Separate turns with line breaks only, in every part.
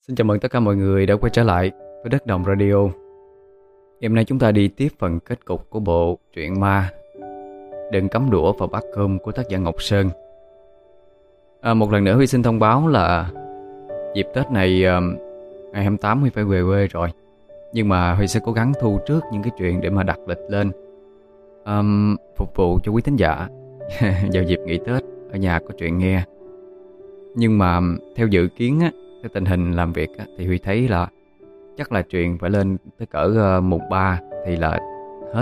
Xin chào mừng tất cả mọi người đã quay trở lại với Đất Đồng Radio. Ngày hôm nay chúng ta đi tiếp phần kết cục của bộ truyện ma Đừng cắm đũa vào bát cơm của tác giả Ngọc Sơn. Một lần nữa Huy xin thông báo là dịp Tết này ngày 28 Huy phải về quê rồi. Nhưng mà Huy sẽ cố gắng thu trước những cái chuyện để mà đặt lịch lên, phục vụ cho quý thính giả vào dịp nghỉ Tết ở nhà có chuyện nghe. Nhưng mà theo dự kiến á, theo tình hình làm việc á, thì Huy thấy là chắc là chuyện phải lên tới cỡ mùng 3 thì là hết.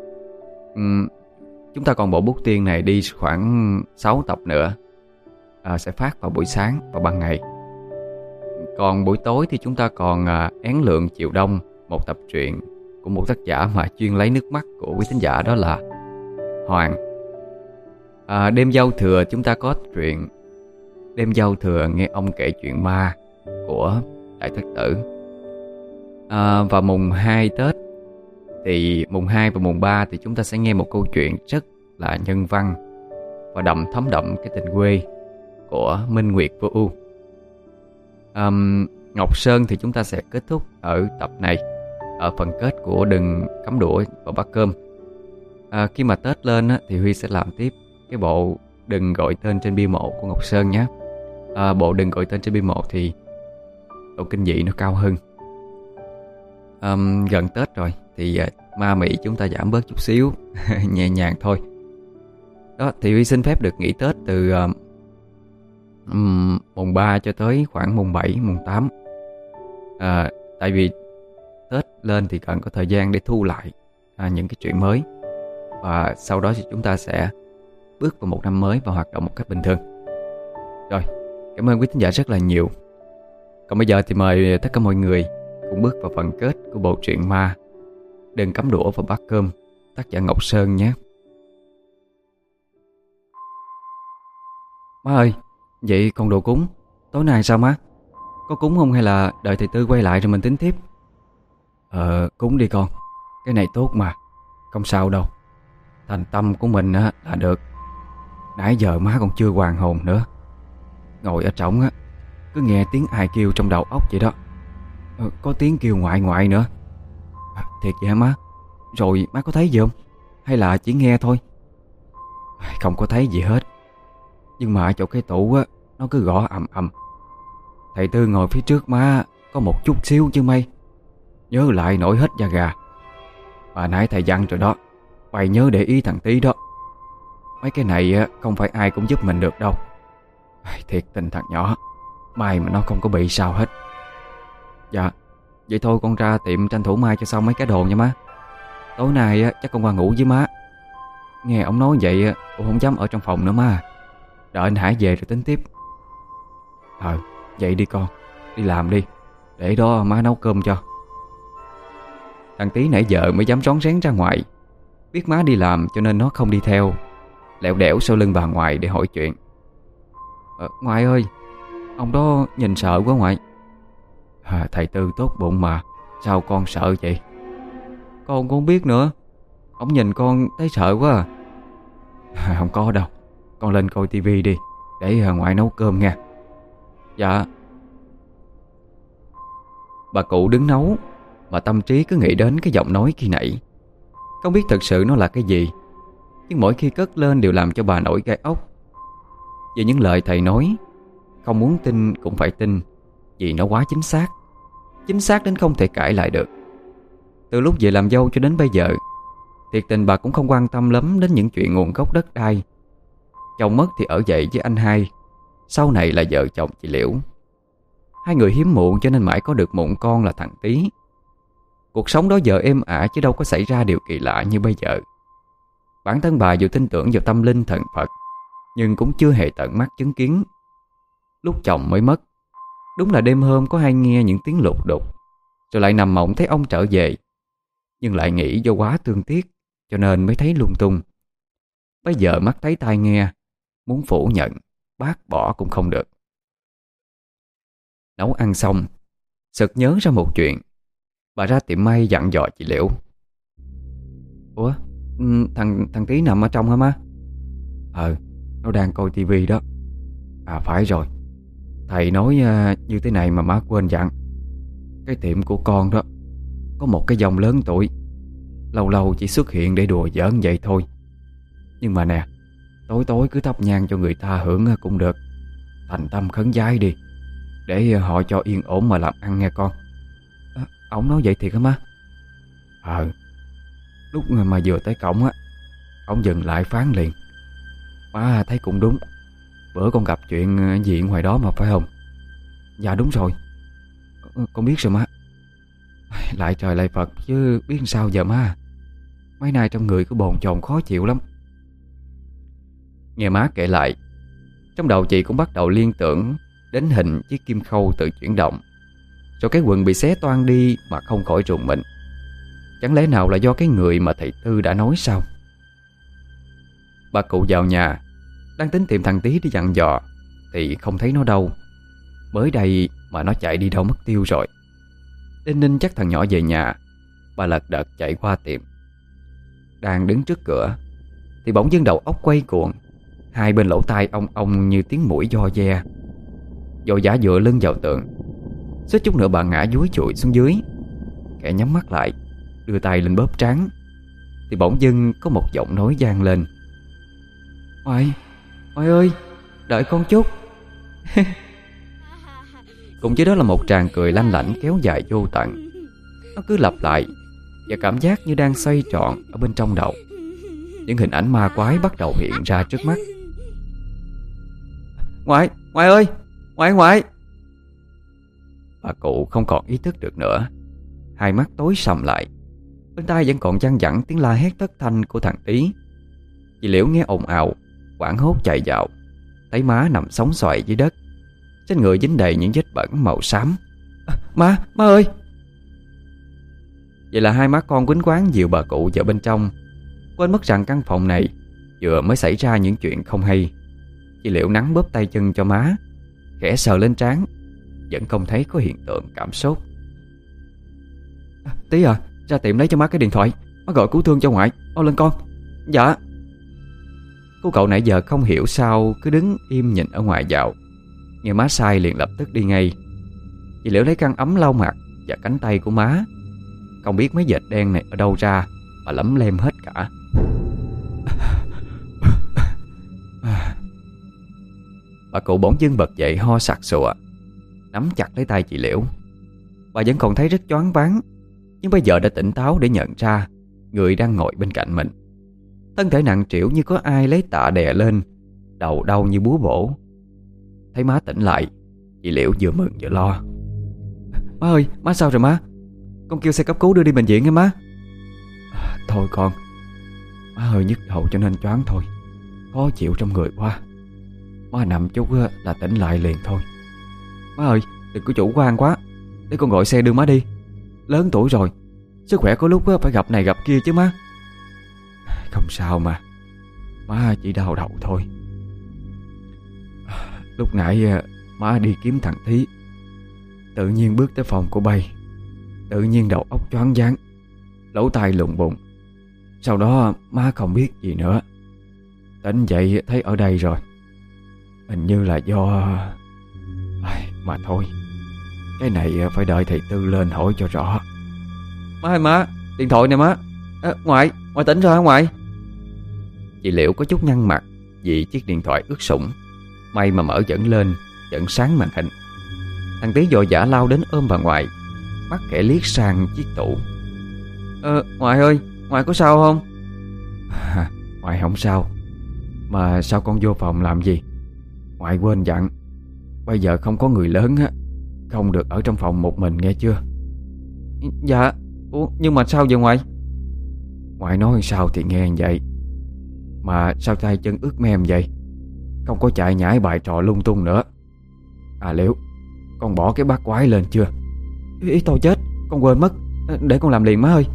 Chúng ta còn bộ bút tiên này đi khoảng 6 tập nữa, sẽ phát vào buổi sáng và ban ngày. Còn buổi tối thì chúng ta còn Én Lượng Chiều Đông, một tập truyện của một tác giả mà chuyên lấy nước mắt của quý thính giả, đó là Hoàng. Đêm giao thừa chúng ta có truyện Đêm giao thừa nghe ông kể chuyện ma của Đại Thất Tử. Và mùng 2 Tết thì mùng 2 và mùng 3 thì chúng ta sẽ nghe một câu chuyện rất là nhân văn và thấm đậm cái tình quê của Minh Nguyệt Vô Ưu. Ngọc Sơn thì chúng ta sẽ kết thúc ở tập này, ở phần kết của Đừng cắm đũa vào bát cơm. Khi mà Tết lên á, thì Huy sẽ làm tiếp cái bộ Đừng gọi tên trên bia mộ của Ngọc Sơn nhé. Bộ Đừng gọi tên trên bia mộ thì độ kinh dị nó cao hơn. Gần Tết rồi thì ma mị chúng ta giảm bớt chút xíu nhẹ nhàng thôi. Đó, thì Huy xin phép được nghỉ Tết từ mùng 3 cho tới khoảng mùng 7, mùng 8. Tại vì Tết lên thì cần có thời gian để thu lại những cái chuyện mới. Và sau đó thì chúng ta sẽ bước vào một năm mới và hoạt động một cách bình thường. Rồi, cảm ơn quý thính giả rất là nhiều. Còn bây giờ thì mời tất cả mọi người cùng bước vào phần kết của bộ truyện ma Đừng cắm đũa vào bát cơm, tác giả Ngọc Sơn nhé. Má ơi, vậy còn đồ cúng tối nay sao má? Có cúng không hay là đợi thầy Tư quay lại rồi mình tính tiếp? Cúng đi con, cái này tốt mà, không sao đâu. Thành tâm của mình á là được. Nãy giờ má còn chưa hoàn hồn nữa. Ngồi ở trỏng á, cứ nghe tiếng ai kêu trong đầu óc vậy đó. Có tiếng kêu ngoại ngoại nữa. Thiệt vậy hả má? Rồi má có thấy gì không? Hay là chỉ nghe thôi? Không có thấy gì hết. Nhưng mà ở chỗ cái tủ á, nó cứ gõ ầm ầm. Thầy Tư ngồi phía trước má có một chút xíu chứ mây. Nhớ lại nổi hết da gà. Bà nãy thầy dặn rồi đó, mày nhớ để ý thằng Tí đó. Mấy cái này á, không phải ai cũng giúp mình được đâu. Thiệt tình thằng nhỏ, may mà nó không có bị sao hết. Dạ, vậy thôi con ra tiệm tranh thủ mai cho xong mấy cái đồ nha má. Tối nay á, chắc con qua ngủ với má. Nghe ông nói vậy á, con không dám ở trong phòng nữa má. Đợi anh Hải về rồi tính tiếp. Vậy đi con, đi làm đi, để đó má nấu cơm cho. Thằng Tí nãy giờ mới dám rón rén ra ngoài. Biết má đi làm cho nên nó không đi theo, lẹo đẻo sau lưng bà ngoại để hỏi chuyện. Ngoại ơi, ông đó nhìn sợ quá ngoại. Thầy Tư tốt bụng mà, sao con sợ vậy? Con cũng không biết nữa. Ông nhìn con thấy sợ quá à. Không có đâu, con lên coi tivi đi, để ngoại nấu cơm nha. Dạ. Bà cụ đứng nấu mà tâm trí cứ nghĩ đến cái giọng nói khi nãy. Không biết thực sự nó là cái gì, nhưng mỗi khi cất lên đều làm cho bà nổi gai ốc. Vì những lời thầy nói, không muốn tin cũng phải tin, vì nó quá chính xác. Chính xác đến không thể cãi lại được. Từ lúc về làm dâu cho đến bây giờ, thiệt tình bà cũng không quan tâm lắm đến những chuyện nguồn gốc đất đai. Chồng mất thì ở vậy với anh hai, sau này là vợ chồng chị Liễu. Hai người hiếm muộn cho nên mãi có được mụn con là thằng Tí. Cuộc sống đó giờ êm ả chứ đâu có xảy ra điều kỳ lạ như bây giờ. Bản thân bà dù tin tưởng vào tâm linh thần Phật, nhưng cũng chưa hề tận mắt chứng kiến. Lúc chồng mới mất, đúng là đêm hôm có hay nghe những tiếng lục đục, rồi lại nằm mộng thấy ông trở về. Nhưng lại nghĩ do quá thương tiếc cho nên mới thấy lung tung. Bây giờ mắt thấy tai nghe, muốn phủ nhận, bác bỏ cũng không được. Nấu ăn xong, sực nhớ ra một chuyện. Bà ra tiệm may dặn dò chị Liễu. Ủa, thằng Tí nằm ở trong hả má? Nó đang coi tivi đó. Phải rồi, Thầy nói như thế này mà má quên dặn. Cái tiệm của con đó có một cái dòng lớn tuổi, lâu lâu chỉ xuất hiện để đùa giỡn vậy thôi. Nhưng mà nè, tối tối cứ thắp nhang cho người ta hưởng cũng được. Thành tâm khấn vái đi, để họ cho yên ổn mà làm ăn nghe con. Ông nói vậy thiệt hả má? Lúc mà vừa tới cổng á, ông dừng lại phán liền: má thấy cũng đúng. Bữa con gặp chuyện gì ngoài đó mà phải không? Dạ đúng rồi. Con biết rồi má. Lại trời lại Phật chứ biết sao giờ má. Mấy nay trong người cứ bồn chồn khó chịu lắm. Nghe má kể lại, trong đầu chị cũng bắt đầu liên tưởng đến hình chiếc kim khâu tự chuyển động, rồi cái quần bị xé toang đi mà không khỏi rùng mình. Chẳng lẽ nào là do cái người mà thầy Tư đã nói sao? Bà cụ vào nhà, đang tính tìm thằng Tí để dặn dò thì không thấy nó đâu. Mới đây mà nó chạy đi đâu mất tiêu rồi. Đinh ninh chắc thằng nhỏ về nhà. Bà lật đật chạy qua tiệm. Đang đứng trước cửa thì bỗng dưng đầu óc quay cuồng, hai bên lỗ tai ong ong như tiếng muỗi do ve. Vội vã dựa lưng vào tường, suýt chút nữa bà ngã dúi chùi xuống dưới. Kẻ nhắm mắt lại, đưa tay lên bóp trán, thì bỗng dưng có một giọng nói vang lên: Ngoại ơi, đợi con chút. Cùng với đó là một tràng cười lanh lảnh kéo dài vô tận. Nó cứ lặp lại, và cảm giác như đang xoay tròn ở bên trong đầu. Những hình ảnh ma quái bắt đầu hiện ra trước mắt. Ngoại ơi, ngoại. Bà cụ không còn ý thức được nữa, hai mắt tối sầm lại. Bên tai vẫn còn văng vẳng tiếng la hét thất thanh của thằng Tí. Chị Liễu nghe ồn ào, hoảng hốt chạy vào, thấy má nằm sóng xoài dưới đất, trên người dính đầy những vết bẩn màu xám. Má ơi! Vậy là hai má con quýnh quáng dìu bà cụ vào bên trong, quên mất rằng căn phòng này vừa mới xảy ra những chuyện không hay. Chị Liễu nắn bóp tay chân cho má, khẽ sờ lên trán, vẫn không thấy có hiện tượng cảm sốt. Tí à, ra tiệm lấy cho má cái điện thoại, má gọi cứu thương cho ngoại. Mau lên con. Dạ. Cô cậu nãy giờ không hiểu sao cứ đứng im nhìn ở ngoài vào. Nghe má sai liền lập tức đi ngay. Chị Liễu lấy khăn ấm lau mặt và cánh tay của má. Không biết mấy vệt đen này ở đâu ra mà lấm lem hết cả. Bà cụ bỗng dưng bật dậy ho sặc sụa, nắm chặt lấy tay chị Liễu. Bà vẫn còn thấy rất choáng váng, nhưng bây giờ đã tỉnh táo để nhận ra người đang ngồi bên cạnh mình. Thân thể nặng trĩu như có ai lấy tạ đè lên, đầu đau như búa bổ. Thấy má tỉnh lại, chị Liễu vừa mừng vừa lo. Má ơi, má sao rồi má? Con kêu xe cấp cứu đưa đi bệnh viện nghe má. Thôi con, má hơi nhức đầu cho nên choáng thôi, khó chịu trong người quá. Má nằm chút là tỉnh lại liền thôi. Má ơi, đừng có chủ quan quá, để con gọi xe đưa má đi. Lớn tuổi rồi, sức khỏe có lúc phải gặp này gặp kia chứ má. Không sao mà, má chỉ đau đầu thôi. Lúc nãy má đi kiếm thằng Thí, tự nhiên bước tới phòng của bay, tự nhiên đầu óc choáng váng, lỗ tai lùng bùng. Sau đó má không biết gì nữa. Tỉnh dậy thấy ở đây rồi. Hình như là do... Mà thôi, cái này phải đợi thầy Tư lên hỏi cho rõ. Má ơi má, điện thoại nè má. Ngoại tỉnh rồi hả ngoại? Chị Liễu có chút nhăn mặt vì chiếc điện thoại ướt sũng. May mà mở dẫn lên, dẫn sáng màn hình. Thằng Tí vội vã lao đến ôm bà ngoại, mắt khẽ liếc sang chiếc tủ. Ngoại ơi, ngoại có sao không? Ngoại không sao. Mà sao con vô phòng làm gì? Ngoại quên dặn, bây giờ không có người lớn á, không được ở trong phòng một mình nghe chưa? Dạ. Nhưng mà sao vậy ngoại? Ngoại nói sao thì nghe vậy. Mà sao tay chân ướt mem vậy? Không có chạy nhảy bài trò lung tung nữa. À Liễu, con bỏ cái bát quái lên chưa? Ý tôi chết, con quên mất. Để con làm liền má ơi.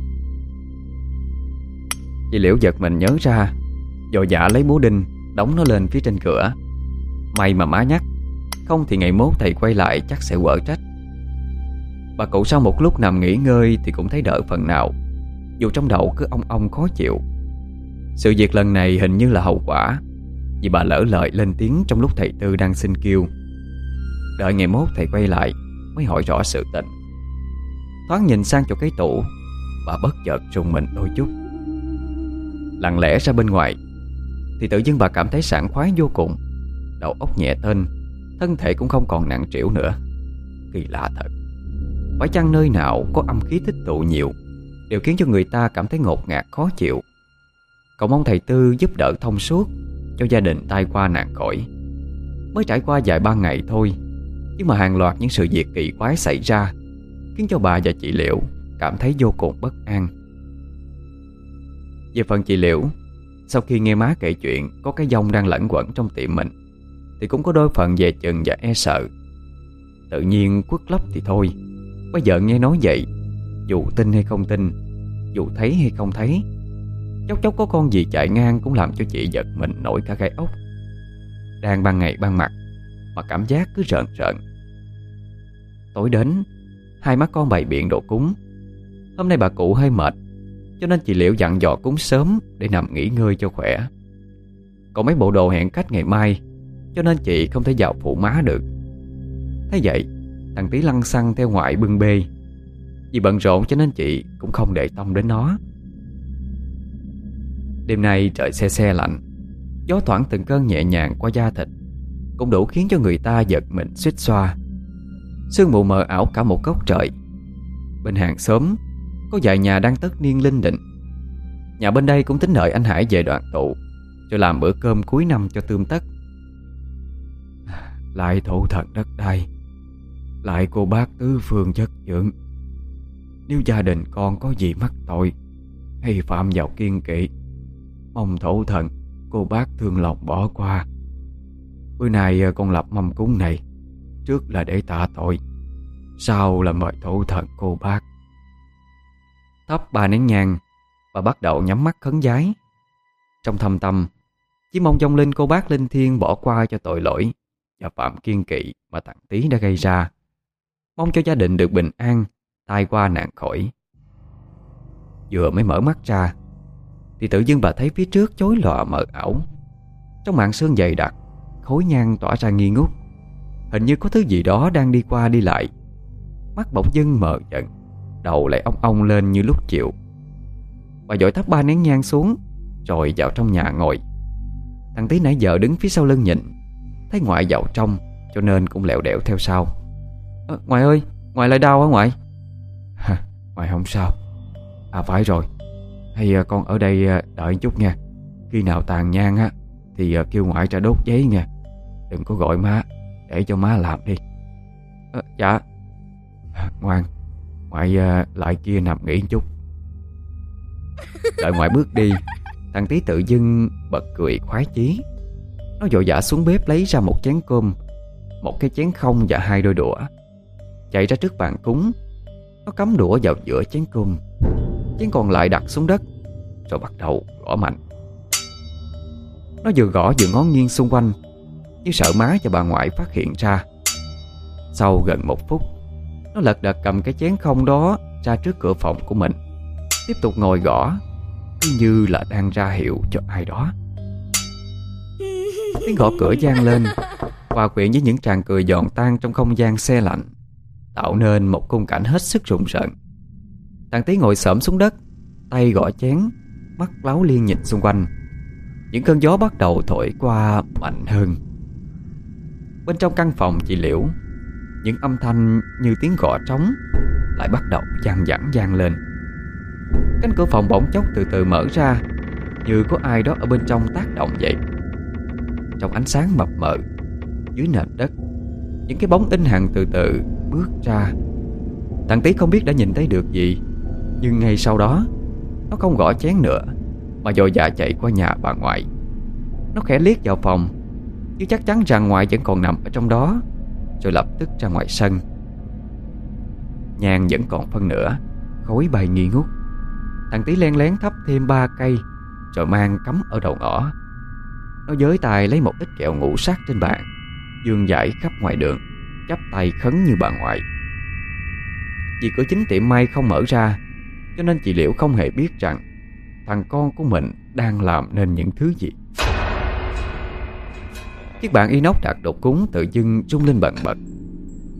Chị Liễu giật mình nhớ ra, vội vã lấy búa đinh đóng nó lên phía trên cửa. May mà má nhắc, không thì ngày mốt thầy quay lại chắc sẽ quở trách. Bà cụ sau một lúc nằm nghỉ ngơi thì cũng thấy đỡ phần nào, dù trong đầu cứ ong ong khó chịu. Sự việc lần này hình như là hậu quả vì bà lỡ lời lên tiếng trong lúc thầy Tư đang xin kêu. Đợi ngày mốt thầy quay lại mới hỏi rõ sự tình. Thoáng nhìn sang chỗ cái tủ, bà bất chợt rùng mình đôi chút. Lặng lẽ ra bên ngoài thì tự dưng bà cảm thấy sảng khoái vô cùng. Đầu óc nhẹ tênh, thân thể cũng không còn nặng trĩu nữa. Kỳ lạ thật. Phải chăng nơi nào có âm khí tích tụ nhiều đều khiến cho người ta cảm thấy ngột ngạt khó chịu. Cậu mong thầy Tư giúp đỡ thông suốt cho gia đình tai qua nạn khỏi. Mới trải qua vài ba ngày thôi, nhưng mà hàng loạt những sự việc kỳ quái xảy ra khiến cho bà và chị Liễu cảm thấy vô cùng bất an. Về phần chị Liễu, sau khi nghe má kể chuyện có cái dông đang lẩn quẩn trong tiệm mình thì cũng có đôi phần dè chừng và e sợ. Tự nhiên quất lấp thì thôi, bây giờ nghe nói vậy, dù tin hay không tin, dù thấy hay không thấy, chốc chốc có con gì chạy ngang cũng làm cho chị giật mình nổi cả gai ốc. Đang ban ngày ban mặt mà cảm giác cứ rợn rợn. Tối đến, hai má con bày biện đồ cúng. Hôm nay bà cụ hơi mệt, cho nên chị Liễu dặn dò cúng sớm để nằm nghỉ ngơi cho khỏe. Còn mấy bộ đồ hẹn cách ngày mai, cho nên chị không thể vào phụ má được. Thế vậy, thằng Tí lăng xăng theo ngoại bưng bê. Vì bận rộn cho nên chị cũng không để tâm đến nó. Đêm nay trời se se lạnh, gió thoảng từng cơn nhẹ nhàng qua da thịt, cũng đủ khiến cho người ta giật mình suýt xoa. Sương mù mờ ảo cả một góc trời. Bên hàng xóm có vài nhà đang tất niên linh đình. Nhà bên đây cũng tính đợi anh Hải về đoàn tụ cho làm bữa cơm cuối năm cho tươm tất. Lại thổ thần đất đai, lại cô bác tứ phương chất dưỡng. Nếu gia đình con có gì mắc tội hay phạm vào kiêng kỵ, mong thổ thần cô bác thương lòng bỏ qua. Bữa nay con lập mâm cúng này, trước là để tạ tội, sau là mời thổ thần cô bác. Thắp 3 nén nhang và bắt đầu nhắm mắt khấn vái. Trong thâm tâm chỉ mong vong linh cô bác linh thiêng bỏ qua cho tội lỗi và phạm kiêng kỵ mà thằng Tí đã gây ra. Mong cho gia đình được bình an, tai qua nạn khỏi. Vừa mới mở mắt ra thì tự dưng bà thấy phía trước chói lòa mờ ảo. Trong màn sương dày đặc, khói nhang tỏa ra nghi ngút. Hình như có thứ gì đó đang đi qua đi lại. Mắt bỗng dưng mờ dần, đầu lại ong ong lên như lúc chiều. Bà vội thắp 3 nén nhang xuống rồi vào trong nhà ngồi. Thằng Tí nãy giờ đứng phía sau lưng nhìn, thấy ngoại vào trong cho nên cũng lẹo đẹo theo sau. Ngoại ơi, ngoại lại đau hả ngoại? Ngoại không sao. À phải rồi, hay con ở đây đợi chút nha. Khi nào tàn nhang á thì kêu ngoại ra đốt giấy nha. Đừng có gọi má, để cho má làm đi. Dạ. Ngoan, ngoại lại kia nằm nghỉ chút. Đợi ngoại bước đi, thằng Tí tự dưng bật cười khoái chí. Nó vội vã xuống bếp lấy ra một chén cơm, một cái chén không và 2 đôi đũa. Chạy ra trước bàn cúng, nó cắm đũa vào giữa chén cơm, chén còn lại đặt xuống đất, rồi bắt đầu gõ mạnh. Nó vừa gõ vừa ngó nghiêng xung quanh, như sợ má và bà ngoại phát hiện ra. Sau gần 1 phút, nó lật đật cầm cái chén không đó ra trước cửa phòng của mình, tiếp tục ngồi gõ, cứ như là đang ra hiệu cho ai đó. Tiếng gõ cửa vang lên, hòa quyện với những tràng cười giòn tan trong không gian se lạnh, tạo nên một khung cảnh hết sức rùng rợn. Thằng Tí ngồi xổm xuống đất, tay gõ chén, mắt láo liên nhìn xung quanh. Những cơn gió bắt đầu thổi qua mạnh hơn. Bên trong căn phòng chị Liễu, những âm thanh như tiếng gõ trống lại bắt đầu văng vẳng vang lên. Cánh cửa phòng bỗng chốc từ từ mở ra, như có ai đó ở bên trong tác động vậy. Trong ánh sáng mập mờ dưới nền đất, những cái bóng in hằn từ từ bước ra. Thằng Tí không biết đã nhìn thấy được gì, nhưng ngay sau đó nó không gõ chén nữa mà vội vã chạy qua nhà bà ngoại. Nó khẽ liếc vào phòng, chứ chắc chắn rằng ngoại vẫn còn nằm ở trong đó, rồi lập tức ra ngoài sân. Nhang vẫn còn phân nửa, khói bay nghi ngút. Thằng Tí len lén thắp thêm 3 cây, rồi mang cắm ở đầu ngõ. Nó giới tay lấy một ít kẹo ngũ sắc trên bàn, dương dải khắp ngoài đường, chắp tay khấn như bà ngoại. Vì cửa chính tiệm may không mở ra, cho nên chị Liễu không hề biết rằng thằng con của mình đang làm nên những thứ gì. Chiếc bàn inox đặt đồ cúng tự dưng rung lên bần bật,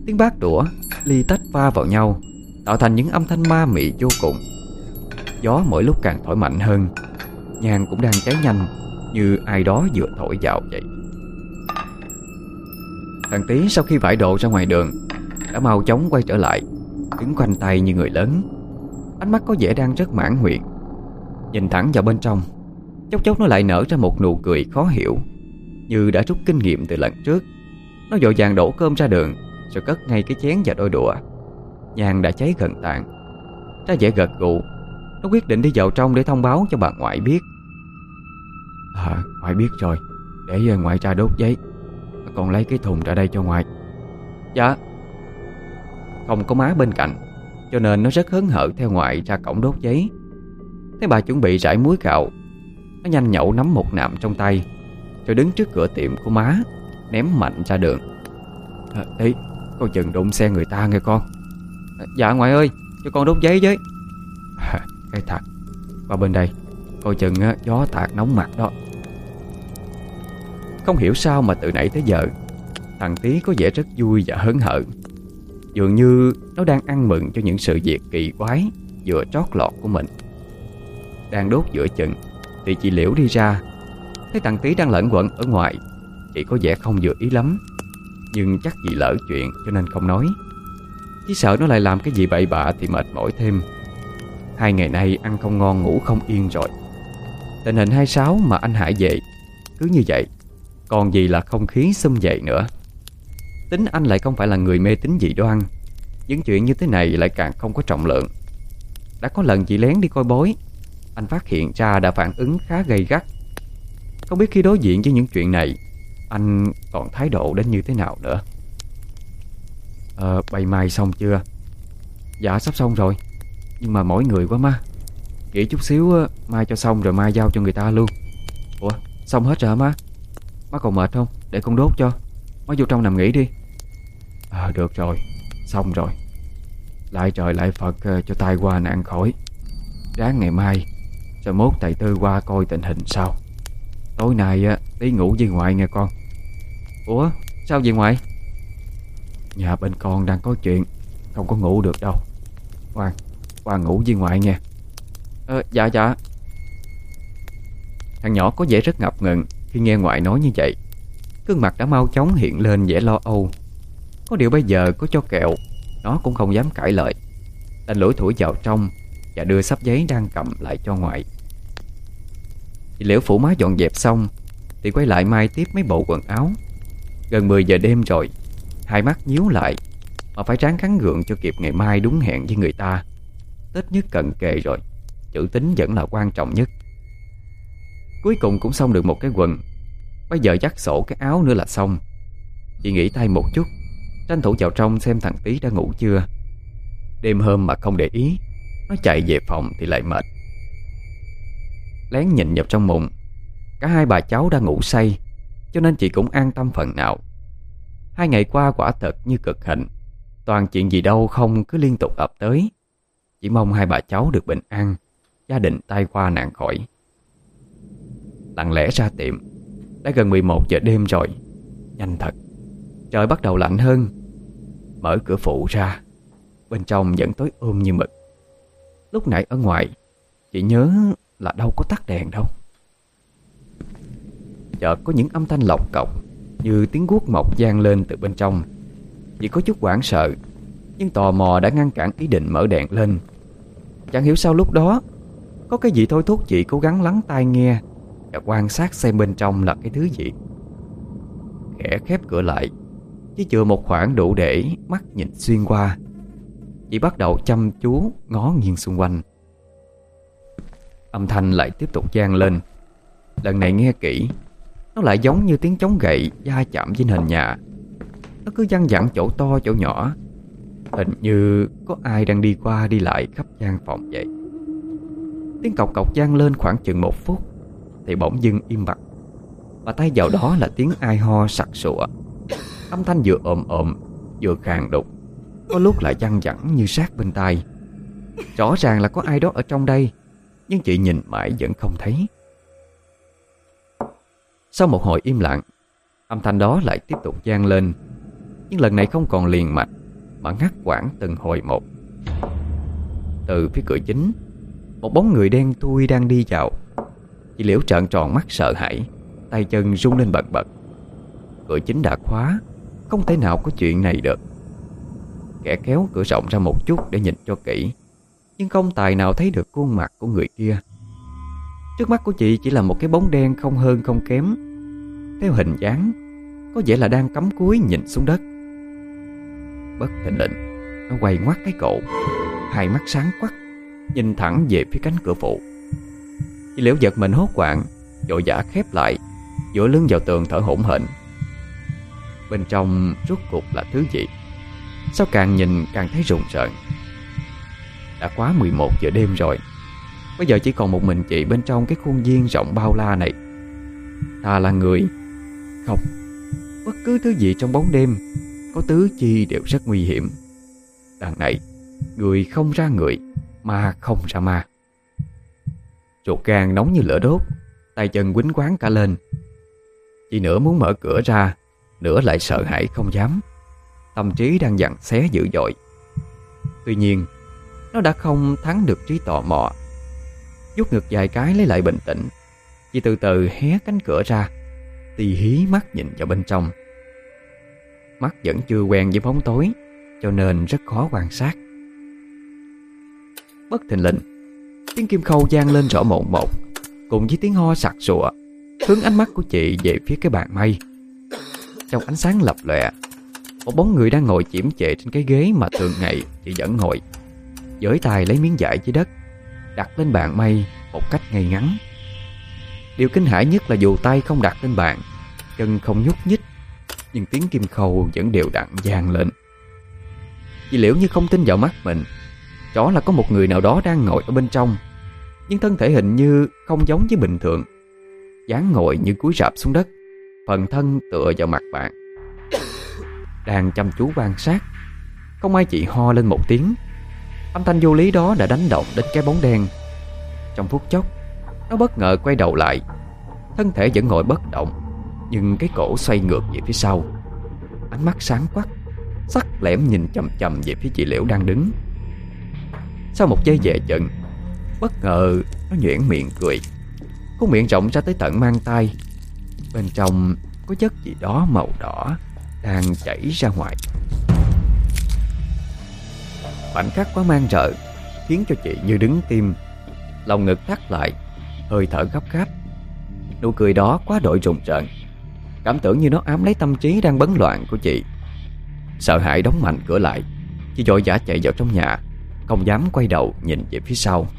Tiếng bát đũa, ly tách va vào nhau, tạo thành những âm thanh ma mị vô cùng. Gió mỗi lúc càng thổi mạnh hơn. Nhang cũng đang cháy nhanh, như ai đó vừa thổi vào vậy. Thằng Tý sau khi vải đồ ra ngoài đường đã mau chóng quay trở lại, đứng khoanh tay như người lớn. Ánh mắt có vẻ đang rất mãn nguyện. Nhìn thẳng vào bên trong, chốc chốc nó lại nở ra một nụ cười khó hiểu, như đã rút kinh nghiệm từ lần trước. Nó vội vàng đổ cơm ra đường, rồi cất ngay cái chén và đôi đũa. Nhang đã cháy gần tàn. Ra vẻ gật gù, nó quyết định đi vào trong để thông báo cho bà ngoại biết. Ngoại biết rồi, để ngoại ra đốt giấy, còn lấy cái thùng ra đây cho ngoại. Dạ. Không có má bên cạnh, cho nên nó rất hớn hở theo ngoại ra cổng đốt giấy. Thấy bà chuẩn bị rải muối gạo, nó nhanh nhẩu nắm một nạm trong tay, rồi đứng trước cửa tiệm của má, ném mạnh ra đường. Ê, coi chừng đụng xe người ta nghe con. Dạ ngoại ơi, cho con đốt giấy với. Cái thật, qua bên đây, coi chừng gió tạt nóng mặt đó. Không hiểu sao mà từ nãy tới giờ thằng Tý có vẻ rất vui và hớn hở, dường như nó đang ăn mừng cho những sự việc kỳ quái vừa trót lọt của mình. Đang đốt giữa chừng thì chị Liễu đi ra, thấy thằng Tý đang lẩn quẩn ở ngoài. Chị có vẻ không vừa ý lắm, nhưng chắc vì lỡ chuyện cho nên không nói. Chỉ sợ nó lại làm cái gì bậy bạ thì mệt mỏi thêm. 2 ngày nay ăn không ngon ngủ không yên rồi. Tình hình 26 mà anh Hải về cứ như vậy, còn gì là không khí sum vầy nữa. Tính anh lại không phải là người mê tín dị đoan, những chuyện như thế này lại càng không có trọng lượng. Đã có lần chị lén đi coi bói, anh phát hiện ra đã phản ứng khá gay gắt. Không biết khi đối diện với những chuyện này anh còn thái độ đến như thế nào nữa. Bày mai xong chưa? Dạ sắp xong rồi, nhưng mà mỗi người quá má. Nghĩ chút xíu mai cho xong rồi mai giao cho người ta luôn. Ủa xong hết rồi hả má? Má còn mệt không? Để con đốt cho. Má vô trong nằm nghỉ đi. Được rồi, xong rồi. Lại trời lại Phật cho tai qua nạn khỏi. Ráng ngày mai rồi mốt thầy Tư qua coi tình hình sao. Tối nay tí ngủ với ngoại nghe con. Ủa sao vậy ngoại? Nhà bên con đang có chuyện, không có ngủ được đâu. Ngoan, qua ngủ với ngoại nghe. Dạ dạ. Thằng nhỏ có vẻ rất ngập ngừng khi nghe ngoại nói như vậy. Gương mặt đã mau chóng hiện lên vẻ lo âu. Có điều bây giờ có cho kẹo, nó cũng không dám cãi lời, đành lủi thủi vào trong và đưa sắp giấy đang cầm lại cho ngoại. Chị Liễu phủ má dọn dẹp xong thì quay lại mai tiếp mấy bộ quần áo. Gần 10 giờ đêm rồi, hai mắt nhíu lại mà phải ráng gắng gượng cho kịp ngày mai đúng hẹn với người ta. Tết nhất cận kề rồi, chữ tín vẫn là quan trọng nhất. Cuối cùng cũng xong được một cái quần. Bây giờ dắt sổ cái áo nữa là xong. Chị nghỉ tay một chút, tranh thủ vào trong xem thằng Tý đã ngủ chưa. Đêm hôm mà không để ý, nó chạy về phòng thì lại mệt. Lén nhìn vào trong mùng, cả hai bà cháu đang ngủ say, cho nên chị cũng an tâm phần nào. 2 ngày qua quả thật như cực hạnh, toàn chuyện gì đâu không cứ liên tục ập tới. Chỉ mong hai bà cháu được bình an, gia đình tai qua nạn khỏi. Lặng lẽ ra tiệm. Đã gần 11 giờ đêm rồi. Nhanh thật. Trời bắt đầu lạnh hơn. Mở cửa phụ ra, bên trong vẫn tối như mực. Lúc nãy ở ngoài chị nhớ là đâu có tắt đèn đâu. Chợt có những âm thanh lọc cọc như tiếng guốc mộc vang lên từ bên trong. Chị có chút hoảng sợ, nhưng tò mò đã ngăn cản ý định mở đèn lên. Chẳng hiểu sao lúc đó có cái gì thôi thúc chị cố gắng lắng tai nghe và quan sát xem bên trong là cái thứ gì. Khẽ khép cửa lại, chỉ chừa một khoảng đủ để mắt nhìn xuyên qua. Chị bắt đầu chăm chú ngó nghiêng xung quanh. Âm thanh lại tiếp tục vang lên. Lần này nghe kỹ, nó lại giống như tiếng chống gậy va chạm với nền nhà. Nó cứ văng vẳng chỗ to chỗ nhỏ, hình như có ai đang đi qua đi lại khắp gian phòng vậy. Tiếng cộc cộc vang lên khoảng chừng 1 phút thì bỗng dưng im bặt. Và thay vào đó là tiếng ai ho sặc sụa. Âm thanh vừa ồm vừa khàn đục, có lúc lại văng vẳng như sát bên tai. Rõ ràng là có ai đó ở trong đây, nhưng chị nhìn mãi vẫn không thấy. Sau một hồi im lặng, âm thanh đó lại tiếp tục vang lên, nhưng lần này không còn liền mạch mà ngắt quãng từng hồi một. Từ phía cửa chính, một bóng người đen thui đang đi vào. Chị Liễu trợn tròn mắt sợ hãi, tay chân run lên bần bật. Cửa chính đã khóa, không thể nào có chuyện này được. Kẻ kéo cửa rộng ra một chút để nhìn cho kỹ, nhưng không tài nào thấy được khuôn mặt của người kia. Trước mắt của chị chỉ là một cái bóng đen không hơn không kém. Theo hình dáng, có vẻ là đang cắm cúi nhìn xuống đất. Bất thình lình, nó quay ngoắt cái cổ, hai mắt sáng quắc, nhìn thẳng về phía cánh cửa phụ. Chị Liễu giật mình hốt hoảng, vội vã khép lại, dựa lưng vào tường thở hổn hển. Bên trong rốt cuộc là thứ gì? Sao càng nhìn càng thấy rùng rợn. Đã quá 11 giờ đêm rồi, bây giờ chỉ còn một mình chị bên trong cái khuôn viên rộng bao la này. Ta là người? Không, bất cứ thứ gì trong bóng đêm có tứ chi đều rất nguy hiểm. Đằng này, người không ra người, ma không ra ma. Ruột gan nóng như lửa đốt, tay chân quýnh quáng cả lên. Chị nửa muốn mở cửa ra, nửa lại sợ hãi không dám. Tâm trí đang giằng xé dữ dội. Tuy nhiên, nó đã không thắng được trí tò mò. Vuốt ngực vài cái lấy lại bình tĩnh, chị từ từ hé cánh cửa ra, tì hí mắt nhìn vào bên trong. Mắt vẫn chưa quen với bóng tối, cho nên rất khó quan sát. Bất thình lình, tiếng kim khâu vang lên rõ mồn một, cùng với tiếng ho sặc sụa, hướng ánh mắt của chị về phía cái bàn may. Trong ánh sáng lập lòe, một bóng người đang ngồi chiếm chệ trên cái ghế mà thường ngày chị vẫn ngồi, với tay lấy miếng vải dưới đất đặt lên bàn may một cách ngay ngắn. Điều kinh hãi nhất là dù tay không đặt lên bàn, chân không nhúc nhích, nhưng tiếng kim khâu vẫn đều đặn vang lên. Chị Liễu như không tin vào mắt mình, rõ là có một người nào đó đang ngồi ở bên trong, nhưng thân thể hình như không giống với bình thường. Dáng ngồi như cúi rạp xuống đất, phần thân tựa vào mặt bạn, đang chăm chú quan sát. Không ai chị ho lên một tiếng. Âm thanh vô lý đó đã đánh động đến cái bóng đen. Trong phút chốc, nó bất ngờ quay đầu lại. Thân thể vẫn ngồi bất động, nhưng cái cổ xoay ngược về phía sau. Ánh mắt sáng quắc, sắc lẻm nhìn chằm chằm về phía chị Liễu đang đứng. Sau một giây dè chừng, bất ngờ nó nhoẻn miệng cười. Khuôn miệng rộng ra tới tận mang tay. Bên trong có chất gì đó màu đỏ đang chảy ra ngoài. Khoảnh khắc quá man rợ khiến cho chị như đứng tim, lòng ngực thắt lại, hơi thở gấp gáp. Nụ cười đó quá đội rùng rợn, cảm tưởng như nó ám lấy tâm trí đang bấn loạn của chị. Sợ hãi đóng mạnh cửa lại, chị vội vã chạy vào trong nhà, không dám quay đầu nhìn về phía sau.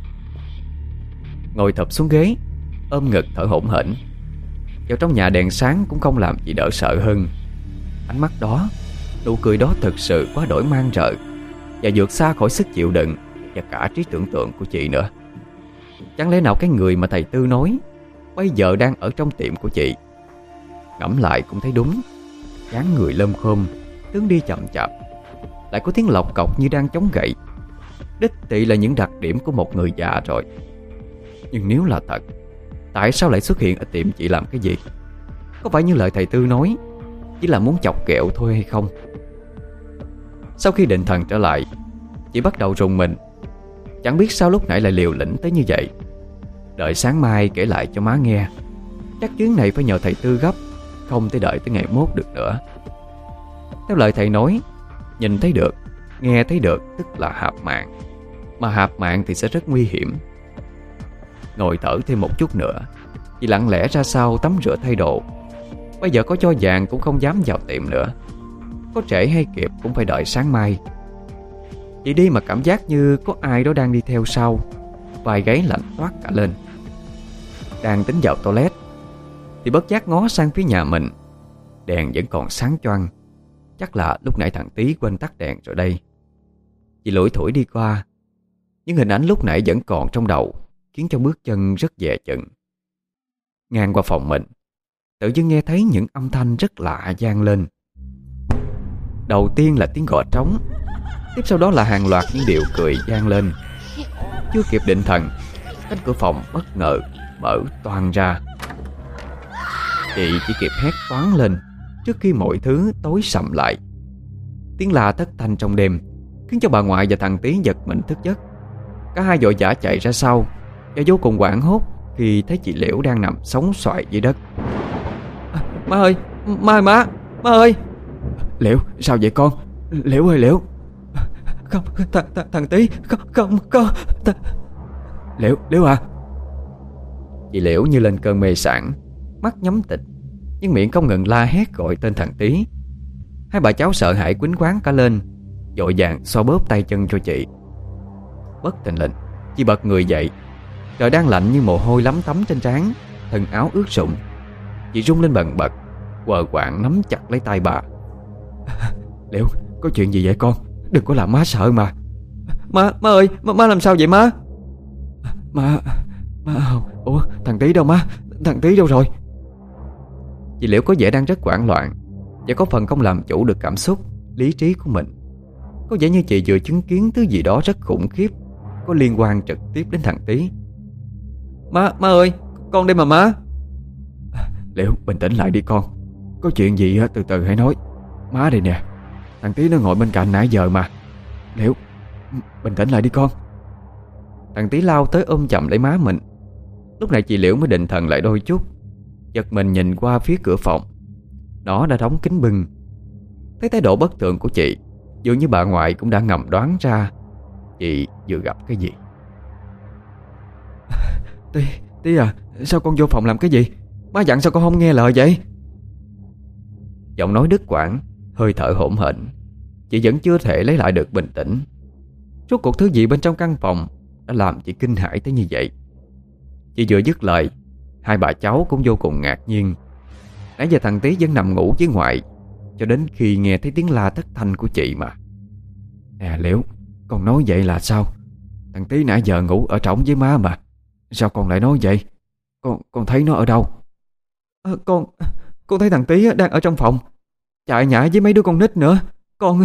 Ngồi thụp xuống ghế, ôm ngực thở hổn hển. Vào trong nhà đèn sáng cũng không làm chị đỡ sợ hơn. Ánh mắt đó, nụ cười đó thực sự quá đổi man rợ, và vượt xa khỏi sức chịu đựng và cả trí tưởng tượng của chị nữa. Chẳng lẽ nào cái người mà thầy Tư nói bây giờ đang ở trong tiệm của chị? Ngẫm lại cũng thấy đúng. Dáng người lơm khôm, tướng đi chậm chạp, lại có tiếng lọc cọc như đang chống gậy. Đích thị là những đặc điểm của một người già rồi. Nhưng nếu là thật, tại sao lại xuất hiện ở tiệm chị làm cái gì? Có phải như lời thầy Tư nói, chỉ là muốn chọc ghẹo thôi hay không? Sau khi định thần trở lại, chị bắt đầu rùng mình. Chẳng biết sao lúc nãy lại liều lĩnh tới như vậy. Đợi sáng mai kể lại cho má nghe. Chắc chuyến này phải nhờ thầy Tư gấp, không thể đợi tới ngày mốt được nữa. Theo lời thầy nói, nhìn thấy được, nghe thấy được tức là hạp mạng. Mà hạp mạng thì sẽ rất nguy hiểm. Ngồi thở thêm một chút nữa, chị lặng lẽ ra sau tắm rửa thay đồ. Bây giờ có cho vàng cũng không dám vào tiệm nữa. Có trễ hay kịp cũng phải đợi sáng mai. Chị đi mà cảm giác như có ai đó đang đi theo sau, vai gáy lạnh toát cả lên. Đang tính vào toilet thì bất giác ngó sang phía nhà mình. Đèn vẫn còn sáng choang. Chắc là lúc nãy thằng Tí quên tắt đèn rồi đây. Chị lủi thủi đi qua, nhưng hình ảnh lúc nãy vẫn còn trong đầu, khiến cho bước chân rất dè chừng. Ngang qua phòng mình, tự dưng nghe thấy những âm thanh rất lạ vang lên. Đầu tiên là tiếng gõ trống, tiếp sau đó là hàng loạt những điệu cười vang lên. Chưa kịp định thần, cánh cửa phòng bất ngờ mở toang ra. Chị chỉ kịp hét toáng lên trước khi mọi thứ tối sầm lại. Tiếng la thất thanh trong đêm khiến cho bà ngoại và thằng Tí giật mình thức giấc. Cả hai vội vã chạy ra sau và vô cùng hoảng hốt khi thấy chị Liễu đang nằm sóng xoài dưới đất. Má ơi, má ơi. Liễu, sao vậy con? Liễu ơi, Liễu. Không, thằng Tí, không. Liễu à. Chị Liễu như lên cơn mê sảng, mắt nhắm tịt, nhưng miệng không ngừng la hét gọi tên thằng Tí. Hai bà cháu sợ hãi quýnh quáng cả lên, vội vàng xoa bóp tay chân cho chị. Bất thình lình, chị bật người dậy. Trời đang lạnh nhưng mồ hôi lấm tấm trên trán, thân áo ướt sũng. Chị rung lên bần bật, quờ quạng nắm chặt lấy tay bà. Liễu, có chuyện gì vậy con? Đừng có làm má sợ mà. Má ơi, má làm sao vậy má? Má ủa, thằng Tí đâu má? Thằng Tí đâu rồi? Chị Liễu có vẻ đang rất hoảng loạn và có phần không làm chủ được cảm xúc, lý trí của mình. Có vẻ như chị vừa chứng kiến thứ gì đó rất khủng khiếp, có liên quan trực tiếp đến thằng Tí. Má ơi, con đây mà má. Liễu, bình tĩnh lại đi con. Có chuyện gì từ từ hãy nói. Má đây nè. Thằng Tí nó ngồi bên cạnh nãy giờ mà. Liễu, bình tĩnh lại đi con. Thằng Tí lao tới ôm chầm lấy má mình. Lúc này chị Liễu mới định thần lại đôi chút, giật mình nhìn qua phía cửa phòng. Nó đã đóng kín bưng. Thấy thái độ bất thường của chị, dường như bà ngoại cũng đã ngầm đoán ra chị vừa gặp cái gì. Tí à, sao con vô phòng làm cái gì? Má dặn sao con không nghe lời vậy? Giọng nói đứt quãng, hơi thở hổn hển. Chị vẫn chưa thể lấy lại được bình tĩnh. Rốt cuộc thứ gì bên trong căn phòng đã làm chị kinh hãi tới như vậy? Chị vừa dứt lời, hai bà cháu cũng vô cùng ngạc nhiên. Nãy giờ thằng Tí vẫn nằm ngủ với ngoại, cho đến khi nghe thấy tiếng la thất thanh của chị mà. Nè Liễu, con nói vậy là sao? Thằng Tí nãy giờ ngủ ở trỏng với má mà. Sao con lại nói vậy? Con thấy nó ở đâu? Con thấy thằng Tí đang ở trong phòng, chạy nhảy với mấy đứa con nít nữa. Con...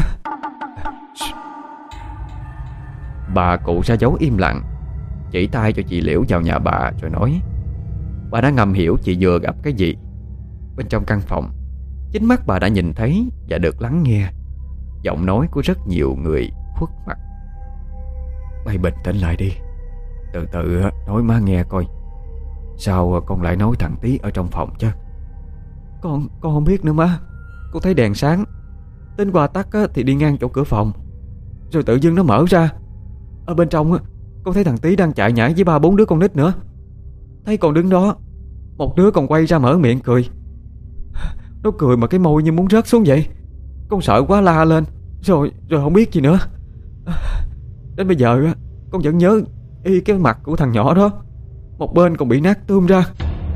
Bà cụ ra dấu im lặng, chỉ tay cho chị Liễu vào nhà bà rồi nói. Bà đã ngầm hiểu chị vừa gặp cái gì. Bên trong căn phòng, chính mắt bà đã nhìn thấy và được lắng nghe giọng nói của rất nhiều người khuất mặt. Mày bình tĩnh lại đi, từ từ nói má nghe coi. Sao con lại nói thằng Tí ở trong phòng chứ? Con không biết nữa má. Con thấy đèn sáng, tính qua tắt thì đi ngang chỗ cửa phòng, rồi tự dưng nó mở ra. Ở bên trong con thấy thằng Tí đang chạy nhảy với 3-4 đứa con nít nữa. Thấy còn đứng đó, một đứa còn quay ra mở miệng cười. Nó cười mà cái môi như muốn rớt xuống vậy. Con sợ quá la lên, rồi không biết gì nữa. Đến bây giờ con vẫn nhớ y cái mặt của thằng nhỏ đó, một bên còn bị nát tươm ra.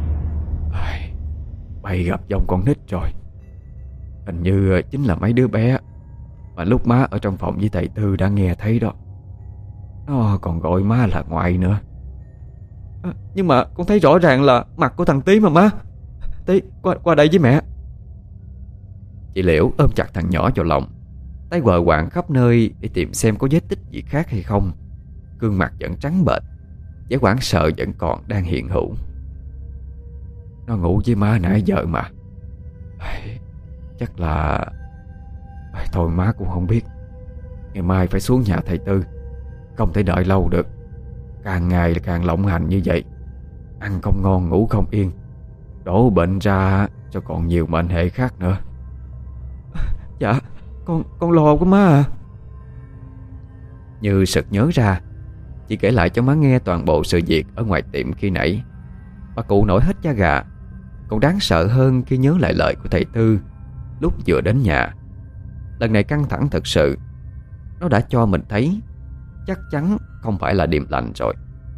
Mày gặp dòng con nít rồi. Hình như chính là mấy đứa bé mà lúc má ở trong phòng với thầy Tư đã nghe thấy đó. Nó còn gọi má là ngoại nữa. Nhưng mà con thấy rõ ràng là mặt của thằng Tí mà má. Tí, qua đây với mẹ. Chị Liễu ôm chặt thằng nhỏ vào lòng, tay quờ quạng khắp nơi để tìm xem có vết tích gì khác hay không. Gương mặt vẫn trắng bệch, vẻ hoảng sợ vẫn còn đang hiện hữu. Nó ngủ với má nãy giờ mà. Chắc là... Thôi má cũng không biết. Ngày mai phải xuống nhà thầy Tư, không thể đợi lâu được. Càng ngày càng lộng hành như vậy, ăn không ngon ngủ không yên, đổ bệnh ra cho còn nhiều mệnh hệ khác nữa. Dạ, con lo quá má à. Như sực nhớ ra, chị kể lại cho má nghe toàn bộ sự việc ở ngoài tiệm khi nãy. Bà cụ nổi hết da gà. Còn đáng sợ hơn khi nhớ lại lời của thầy Tư lúc vừa đến nhà. Lần này căng thẳng thật sự. Nó đã cho mình thấy chắc chắn không phải là điềm lành rồi.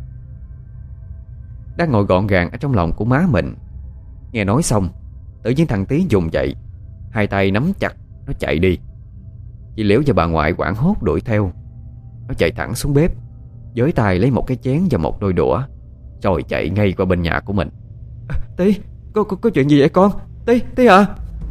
Đang ngồi gọn gàng ở trong lòng của má mình, nghe nói xong, tự nhiên thằng Tí dùng dậy, hai tay nắm chặt, nó chạy đi. Chị Liễu và bà ngoại hoảng hốt đuổi theo. Nó chạy thẳng xuống bếp, với tay lấy một cái chén và một đôi đũa, rồi chạy ngay qua bên nhà của mình. Tí, có chuyện gì vậy con? Tí à.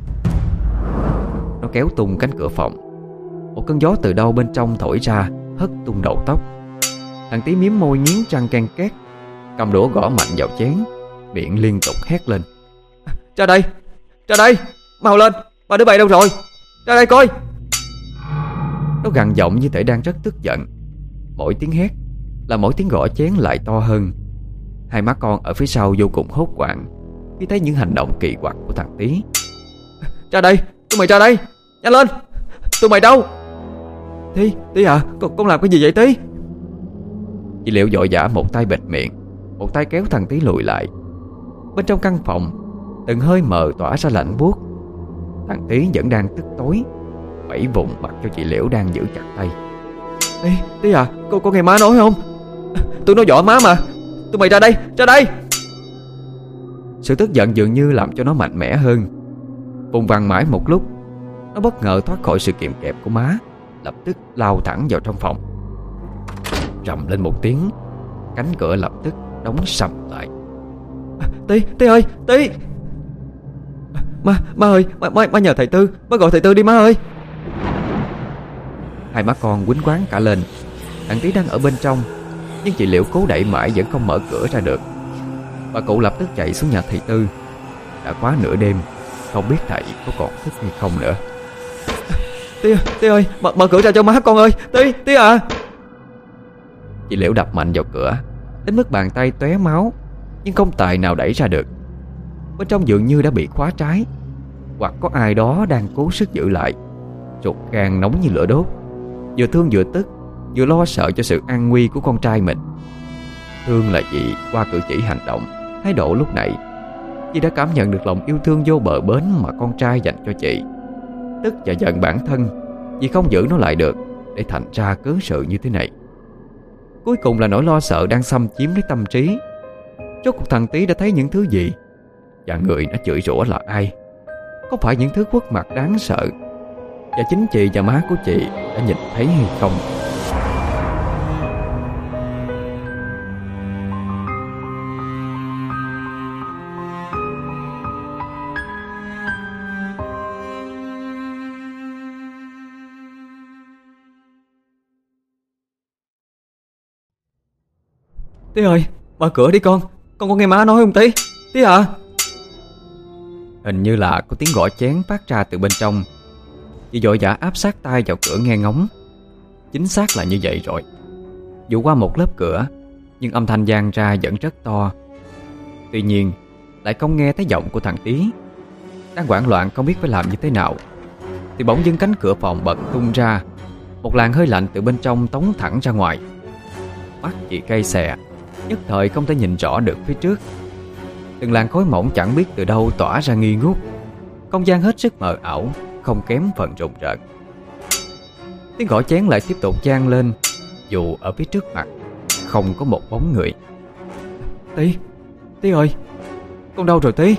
Nó kéo tung cánh cửa phòng. Một cơn gió từ đâu bên trong thổi ra, hất tung đầu tóc. Thằng Tí miếm môi nghiến răng ken két, cầm đũa gõ mạnh vào chén, miệng liên tục hét lên. Ra đây, mau lên, ba đứa bay đâu rồi? Ra đây coi. Nó gằn giọng như thể đang rất tức giận. Mỗi tiếng hét là mỗi tiếng gõ chén lại to hơn. Hai má con ở phía sau vô cùng hốt hoảng khi thấy những hành động kỳ quặc của thằng Tí. Ra đây, tụi mày ra đây, nhanh lên, tụi mày đâu? Tí à, con làm cái gì vậy Tí? Chị Liễu vội vã một tay bịt miệng, một tay kéo thằng Tí lùi lại. Bên trong căn phòng, từng hơi mờ tỏa ra lạnh buốt. Thằng Tí vẫn đang tức tối, vẫy vùng mặt cho chị Liễu đang giữ chặt tay. Tí à, con nghe má nói không? Tụi nó dọa má mà. Tụi mày ra đây, ra đây. Sự tức giận dường như làm cho nó mạnh mẽ hơn. Vùng vằng mãi một lúc, nó bất ngờ thoát khỏi sự kiềm kẹp của má, lập tức lao thẳng vào trong phòng. Rầm lên một tiếng, cánh cửa lập tức đóng sầm lại. Tí ơi, Tí. Má ơi, má nhờ thầy Tư, má gọi thầy Tư đi má ơi. Hai má con quýnh quáng cả lên. Thằng Tí đang ở bên trong, nhưng chị Liễu cố đẩy mãi vẫn không mở cửa ra được. Bà cụ lập tức chạy xuống nhà thầy Tư. Đã quá nửa đêm, không biết thầy có còn thức hay không nữa. Tí ơi, mở cửa ra cho má con ơi. Tí à. Chị Liễu đập mạnh vào cửa đến mức bàn tay tóe máu, nhưng không tài nào đẩy ra được. Bên trong dường như đã bị khóa trái, hoặc có ai đó đang cố sức giữ lại. Ruột gan nóng như lửa đốt, vừa thương vừa tức, vừa lo sợ cho sự an nguy của con trai mình. Thương là chị qua cử chỉ hành động, thái độ lúc nãy, chị đã cảm nhận được lòng yêu thương vô bờ bến mà con trai dành cho chị. Tức và giận bản thân vì không giữ nó lại được, để thành ra cớ sự như thế này. Cuối cùng là nỗi lo sợ đang xâm chiếm lấy tâm trí. Rốt cuộc thằng Tí đã thấy những thứ gì, và người nó chửi rủa là ai? Có phải những thứ khuất mặt đáng sợ và chính chị và má của chị đã nhìn thấy hay không? Tí ơi, mở cửa đi con có nghe má nói không Tí? Tí à. Hình như là có tiếng gõ chén phát ra từ bên trong. Chị vội vã áp sát tai vào cửa nghe ngóng. Chính xác là như vậy rồi. Dù qua một lớp cửa, nhưng âm thanh vang ra vẫn rất to. Tuy nhiên lại không nghe thấy giọng của thằng Tí. Đang hoảng loạn không biết phải làm như thế nào, thì bỗng dưng cánh cửa phòng bật tung ra. Một làn hơi lạnh từ bên trong tống thẳng ra ngoài. Mắt chị cay xè, nhất thời không thể nhìn rõ được phía trước. Từng làn khói mỏng chẳng biết từ đâu tỏa ra nghi ngút. Không gian hết sức mờ ảo, không kém phần rùng rợn. Tiếng gõ chén lại tiếp tục vang lên, dù ở phía trước mặt không có một bóng người. Tí ơi, con đâu rồi Tí?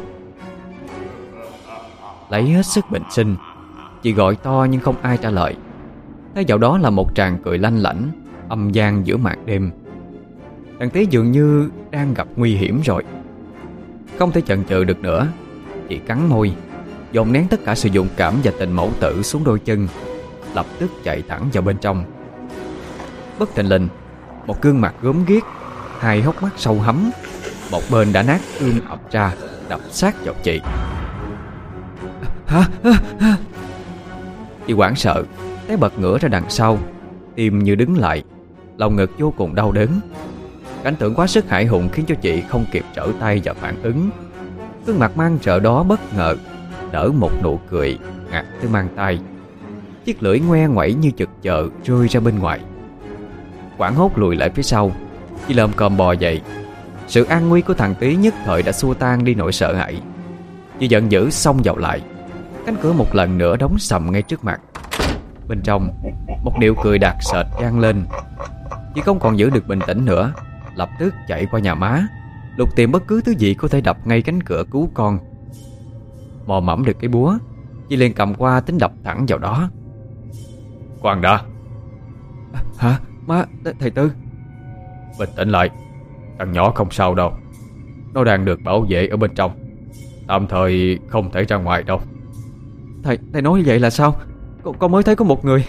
Lấy hết sức bình sinh, chị gọi to nhưng không ai trả lời. Thay vào đó là một tràng cười lanh lảnh, âm vang giữa màn đêm. Thằng Tí dường như đang gặp nguy hiểm rồi. Không thể chần chừ được nữa, chị cắn môi, dồn nén tất cả sự dũng cảm và tình mẫu tử xuống đôi chân, lập tức chạy thẳng vào bên trong. Bất thình lình, một gương mặt gớm ghiếc, hai hốc mắt sâu hắm, một bên đã nát ập ra, đập sát vào chị. Hả? Chị hoảng sợ, té bật ngửa ra đằng sau, tim như đứng lại, lòng ngực vô cùng đau đớn. Cảnh tượng quá sức hãi hùng khiến cho chị không kịp trở tay và phản ứng. Gương mặt mang trợ đó bất ngờ nở một nụ cười ngạt tới mang tai. Chiếc lưỡi ngoe ngoẩy như chực chờ rơi ra bên ngoài. Hoảng hốt lùi lại phía sau, chị lồm cồm bò dậy. Sự an nguy của thằng Tí nhất thời đã xua tan đi nỗi sợ hãi. Chị giận dữ xông vào lại. Cánh cửa một lần nữa đóng sầm ngay trước mặt. Bên trong, một điệu cười đặc sệt vang lên. Chị không còn giữ được bình tĩnh nữa, lập tức chạy qua nhà má, lục tìm bất cứ thứ gì có thể đập ngay cánh cửa cứu con. Mò mẫm được cái búa, chị liền cầm qua tính đập thẳng vào đó. Khoan đã. Hả? Má, thầy Tư. Bình tĩnh lại, thằng nhỏ không sao đâu. Nó đang được bảo vệ ở bên trong, tạm thời không thể ra ngoài đâu. Thầy nói như vậy là sao? Con mới thấy có một người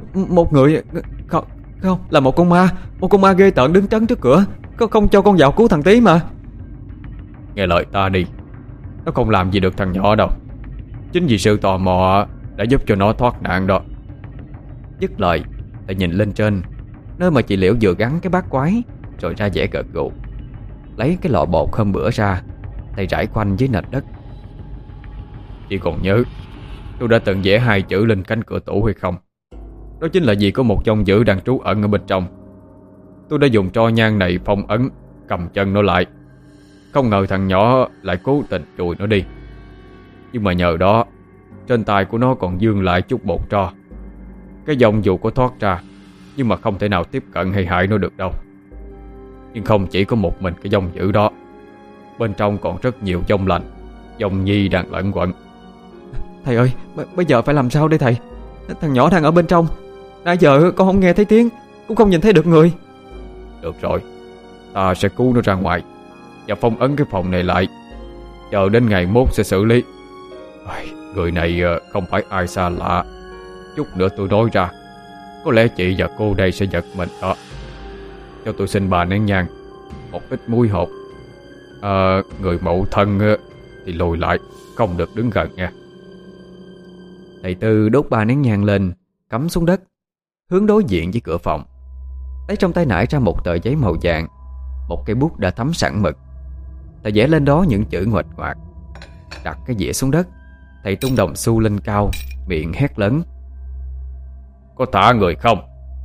không, là một con ma ghê tởn đứng trấn trước cửa, không cho con vào cứu thằng Tí mà. Nghe lời ta đi, nó không làm gì được thằng nhỏ đâu. Chính vì sự tò mò đã giúp cho nó thoát nạn đó. Dứt lời, Thầy nhìn lên trên, nơi mà chị Liễu vừa gắn cái bát quái, rồi ra vẻ gật gù. Lấy cái lọ bột hôm bữa ra, thầy rải quanh dưới nền đất. Chị còn nhớ tôi đã từng vẽ 2 chữ lên cánh cửa tủ hay không? Đó chính là vì có một dòng dữ đang trú ẩn ở bên trong. Tôi đã dùng tro nhang này phong ấn, cầm chân nó lại. Không ngờ thằng nhỏ lại cố tình chùi nó đi. Nhưng mà nhờ đó, trên tay của nó còn vương lại chút bột tro. Cái dòng dù có thoát ra, nhưng mà không thể nào tiếp cận hay hại nó được đâu. Nhưng không chỉ có một mình cái dòng dữ đó, bên trong còn rất nhiều dòng lành, dòng nhi đang lẫn quẩn.
Thầy ơi, bây giờ phải làm sao đây thầy? Thằng nhỏ đang ở bên trong. Nãy giờ con không nghe thấy tiếng, cũng không nhìn thấy được người.
Được rồi, ta sẽ cứu nó ra ngoài và phong ấn cái phòng này lại, chờ đến ngày mốt sẽ xử lý. Người này không phải ai xa lạ. Chút nữa tôi nói ra, có lẽ chị và cô đây sẽ giật mình đó. Cho tôi xin 3 nén nhang, một ít muối hột. Người mậu thân thì lùi lại, không được đứng gần nha.
Thầy Tư đốt 3 nén nhang lên, cắm xuống đất, hướng đối diện với cửa phòng. Lấy trong tay nải ra một tờ giấy màu vàng, một cây bút đã thấm sẵn mực. Thầy vẽ lên đó những chữ nguệch ngoạc. Đặt cái dĩa xuống đất, thầy tung đồng xu lên cao, miệng hét lớn:
Có thả người không?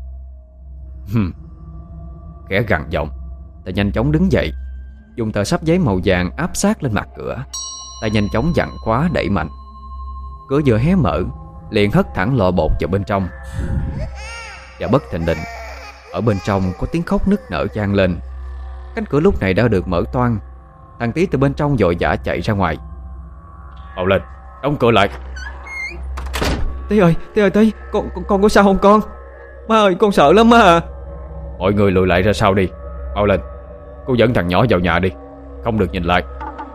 Khẽ gằn giọng, thầy nhanh chóng đứng dậy, dùng tờ sắp giấy màu vàng áp sát lên mặt cửa. Tay nhanh chóng dặn khóa đẩy mạnh. Cửa vừa hé mở, liền hất thẳng lọ bột vào bên trong. Và bất thình lình, ở bên trong có tiếng khóc nức nở vang lên. Cánh cửa lúc này đã được mở toang. Thằng Tí từ bên trong vội vã chạy ra ngoài. Mau lên, đóng cửa lại.
Tí ơi, Tí, con có sao không con? Má ơi, con sợ lắm má à.
Mọi người lùi lại ra sau đi. Mau lên, cô dẫn thằng nhỏ vào nhà đi, không được nhìn lại.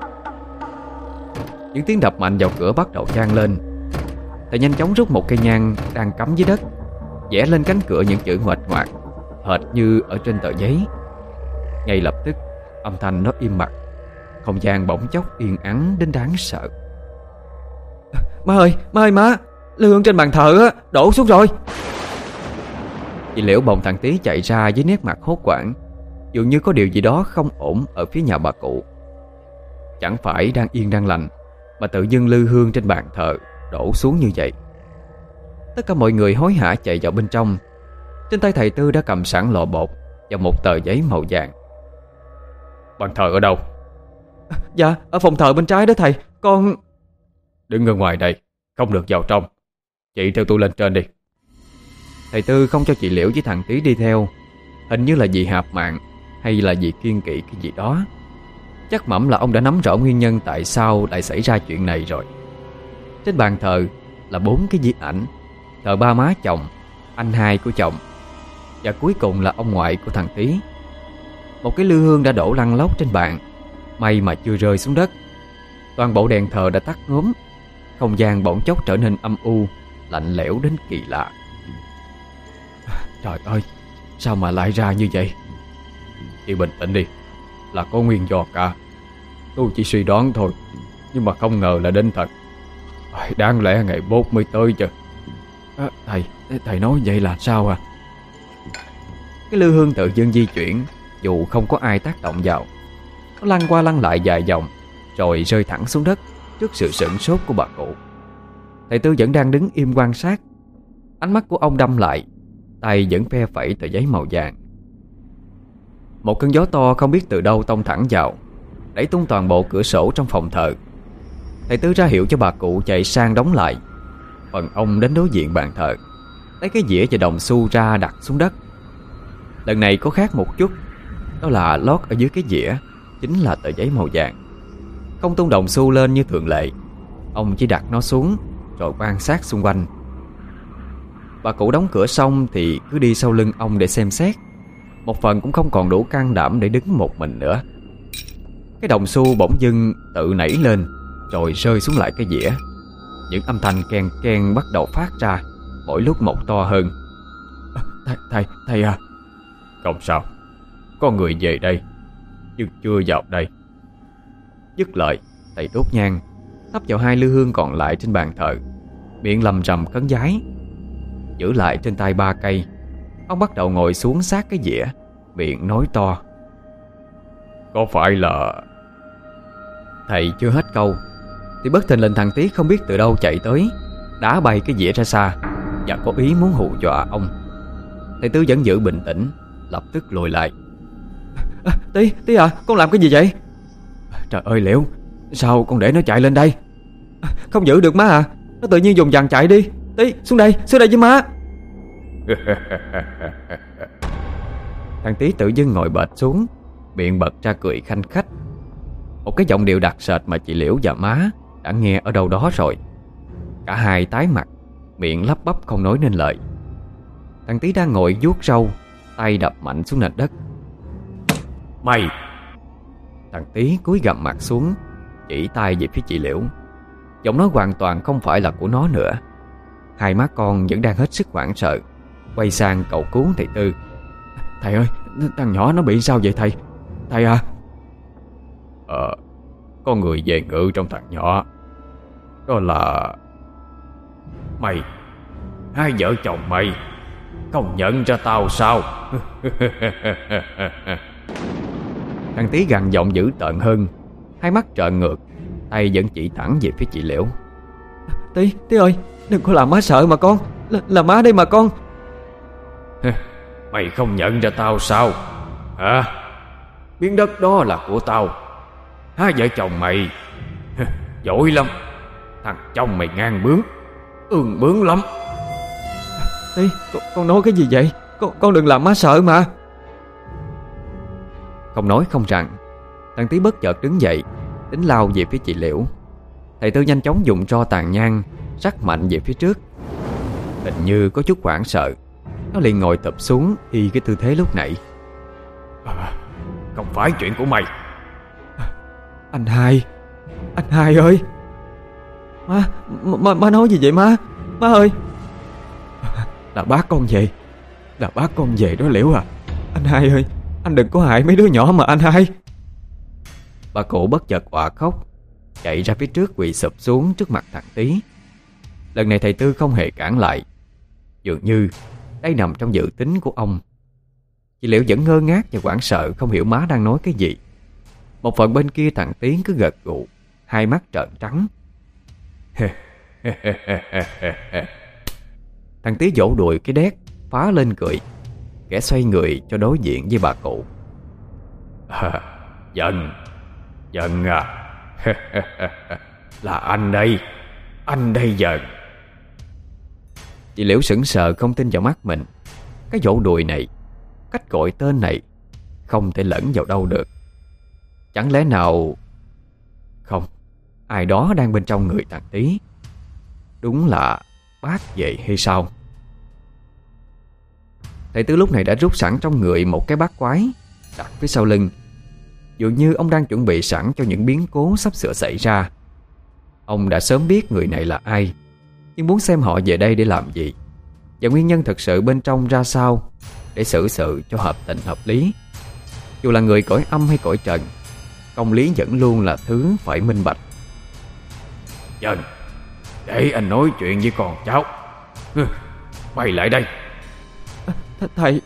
Những tiếng đập mạnh vào cửa bắt đầu vang lên. Thầy nhanh chóng rút một cây nhang đang cắm dưới đất, vẽ lên cánh cửa những chữ nguệch ngoạc, hệt như ở trên tờ giấy. Ngay lập tức, âm thanh nó im bặt. Không gian bỗng chốc yên ắng đến đáng sợ.
Má ơi, má, lư hương trên bàn thờ á, đổ xuống rồi.
Chị Liễu bồng thằng Tí chạy ra với nét mặt hốt hoảng, dường như có điều gì đó không ổn ở phía nhà bà cụ. Chẳng phải đang yên đang lành mà tự dưng lư hương trên bàn thờ đổ xuống như vậy. Tất cả mọi người hối hả chạy vào bên trong. Trên tay thầy Tư đã cầm sẵn lọ bột và một tờ giấy màu vàng. Bàn thờ ở đâu?
Dạ, ở phòng thờ bên trái đó thầy. Con...
Đứng ở ngoài đây, không được vào trong. Chị theo tôi lên trên đi. Thầy Tư không cho chị Liễu với thằng Tí đi theo. Hình như là vì hạp mạng, hay là vì kiêng kỵ cái gì đó. Chắc mẩm là ông đã nắm rõ nguyên nhân tại sao lại xảy ra chuyện này rồi. Trên bàn thờ là 4 cái di ảnh: thờ ba má chồng, anh hai của chồng, và cuối cùng là ông ngoại của thằng Tí. Một cái lư hương đã đổ lăn lóc trên bàn, may mà chưa rơi xuống đất. Toàn bộ đèn thờ đã tắt ngúm. Không gian bỗng chốc trở nên âm u, lạnh lẽo đến kỳ lạ. Trời ơi, sao mà lại ra như vậy? Chị bình tĩnh đi, là có nguyên do cả. Tôi chỉ suy đoán thôi, nhưng mà không ngờ là đến thật. Đáng lẽ ngày mốt mới tới chứ.
Thầy nói vậy là sao à?
Cái lư hương tự dưng di chuyển, dù không có ai tác động vào. Nó lăn qua lăn lại vài vòng, rồi rơi thẳng xuống đất trước sự sửng sốt của bà cụ. Thầy Tư vẫn đang đứng im quan sát. Ánh mắt của ông đăm lại, tay vẫn phe phẩy tờ giấy màu vàng. Một cơn gió to không biết từ đâu tông thẳng vào, đẩy tung toàn bộ cửa sổ trong phòng thờ. Thầy Tư ra hiệu cho bà cụ chạy sang đóng lại. Phần ông đến đối diện bàn thờ, lấy cái dĩa và đồng xu ra đặt xuống đất. Lần này có khác một chút, đó là lót ở dưới cái dĩa chính là tờ giấy màu vàng. Không tung đồng xu lên như thường lệ, ông chỉ đặt nó xuống rồi quan sát xung quanh. Bà cụ đóng cửa xong thì cứ đi sau lưng ông để xem xét. Một phần cũng không còn đủ can đảm để đứng một mình nữa. Cái đồng xu bỗng dưng tự nảy lên rồi rơi xuống lại cái dĩa. Những âm thanh ken ken bắt đầu phát ra, mỗi lúc một to hơn. Thầy à. Không sao, có người về đây nhưng chưa vào đây. Dứt lời, thầy đốt nhang, thắp vào 2 lư hương còn lại trên bàn thờ, miệng lầm rầm khấn vái. Giữ lại trên tay 3 cây,
Ông bắt đầu ngồi xuống sát cái dĩa, miệng nói to: "Có phải là..." Thầy chưa hết câu thì bất thình lình thằng Tí không biết từ đâu chạy tới, đá bay cái dĩa ra xa và có ý muốn hù dọa ông. Thầy Tư vẫn giữ bình tĩnh, lập tức lùi lại. Tí à, con làm cái gì vậy?" "Trời ơi Liễu, sao con để nó chạy lên đây?" "Không giữ được má à, nó tự nhiên dùng dằn chạy đi. Tí, xuống đây với má." Thằng Tí tự dưng ngồi bệt xuống, miệng bật ra cười khanh khách. Một cái giọng điệu đặc sệt mà chị Liễu và má đã nghe ở đâu đó rồi. Cả hai tái mặt, miệng lắp bắp không nói nên lời. Thằng Tí đang ngồi vuốt râu, tay đập mạnh xuống nền đất. "Mày!" Thằng Tí cúi gằm mặt xuống, chỉ tay về phía chị Liễu. Giọng nói hoàn toàn không phải là của nó nữa. Hai má con vẫn đang hết sức hoảng sợ, quay sang cầu cứu thầy Tư. "Thầy ơi, thằng nhỏ nó bị sao vậy thầy? Thầy à?" Có người về ngự trong thằng nhỏ. Đó là... mày. Hai vợ chồng mày không nhận ra tao sao?" Thằng Tí gằn giọng dữ tợn hơn, hai mắt trợn ngược, tay vẫn chỉ thẳng về phía chị Liễu. Tí ơi, đừng có làm má sợ mà con. Là má đây mà con." "Mày không nhận ra tao sao hả? Miếng đất đó là của tao. Hai vợ chồng mày giỏi lắm. Thằng chồng mày ngang bướng, ương bướng lắm." "Tí, con nói cái gì vậy? Con đừng làm má sợ mà." Không nói không rằng, thằng Tí bất chợt đứng dậy, tính lao về phía chị Liễu. Thầy Tư nhanh chóng dùng tro tàn nhang rắc mạnh về phía trước. Hình như có chút hoảng sợ, nó liền ngồi tập xuống y cái tư thế lúc nãy. "Không phải chuyện của mày." Anh hai ơi." Má nói gì vậy má? Má ơi." Là bác con về đó Liễu à. Anh hai ơi, anh đừng có hại mấy đứa nhỏ mà anh hai." Bà cụ bất chợt òa khóc, chạy ra phía trước quỳ sụp xuống trước mặt thằng Tí. Lần này thầy Tư không hề cản lại, dường như đây nằm trong dự tính của ông. Chị Liễu vẫn ngơ ngác và hoảng sợ, không hiểu má đang nói cái gì. Một phần bên kia thằng Tiến cứ gật gù, hai mắt trợn trắng. Thằng Tí vỗ đùi cái đét, phá lên cười, kẻ xoay người cho đối diện với bà cụ. Dần à. Là anh đây Dần." Chị Liễu sững sờ không tin vào mắt mình. Cái vỗ đùi này, cách gọi tên này không thể lẫn vào đâu được. Chẳng lẽ nào... Không, ai đó đang bên trong người thằng Tí. Đúng là bác về hay sao? Thầy Tư lúc này đã rút sẵn trong người một cái bát quái, đặt phía sau lưng, dường như ông đang chuẩn bị sẵn cho những biến cố sắp sửa xảy ra. Ông đã sớm biết người này là ai, nhưng muốn xem họ về đây để làm gì, và nguyên nhân thực sự bên trong ra sao, để xử sự cho hợp tình hợp lý. Dù là người cõi âm hay cõi trần, công lý vẫn luôn là thứ phải minh bạch. "Dần, để anh nói chuyện với con cháu. Quay lại đây." Thầy...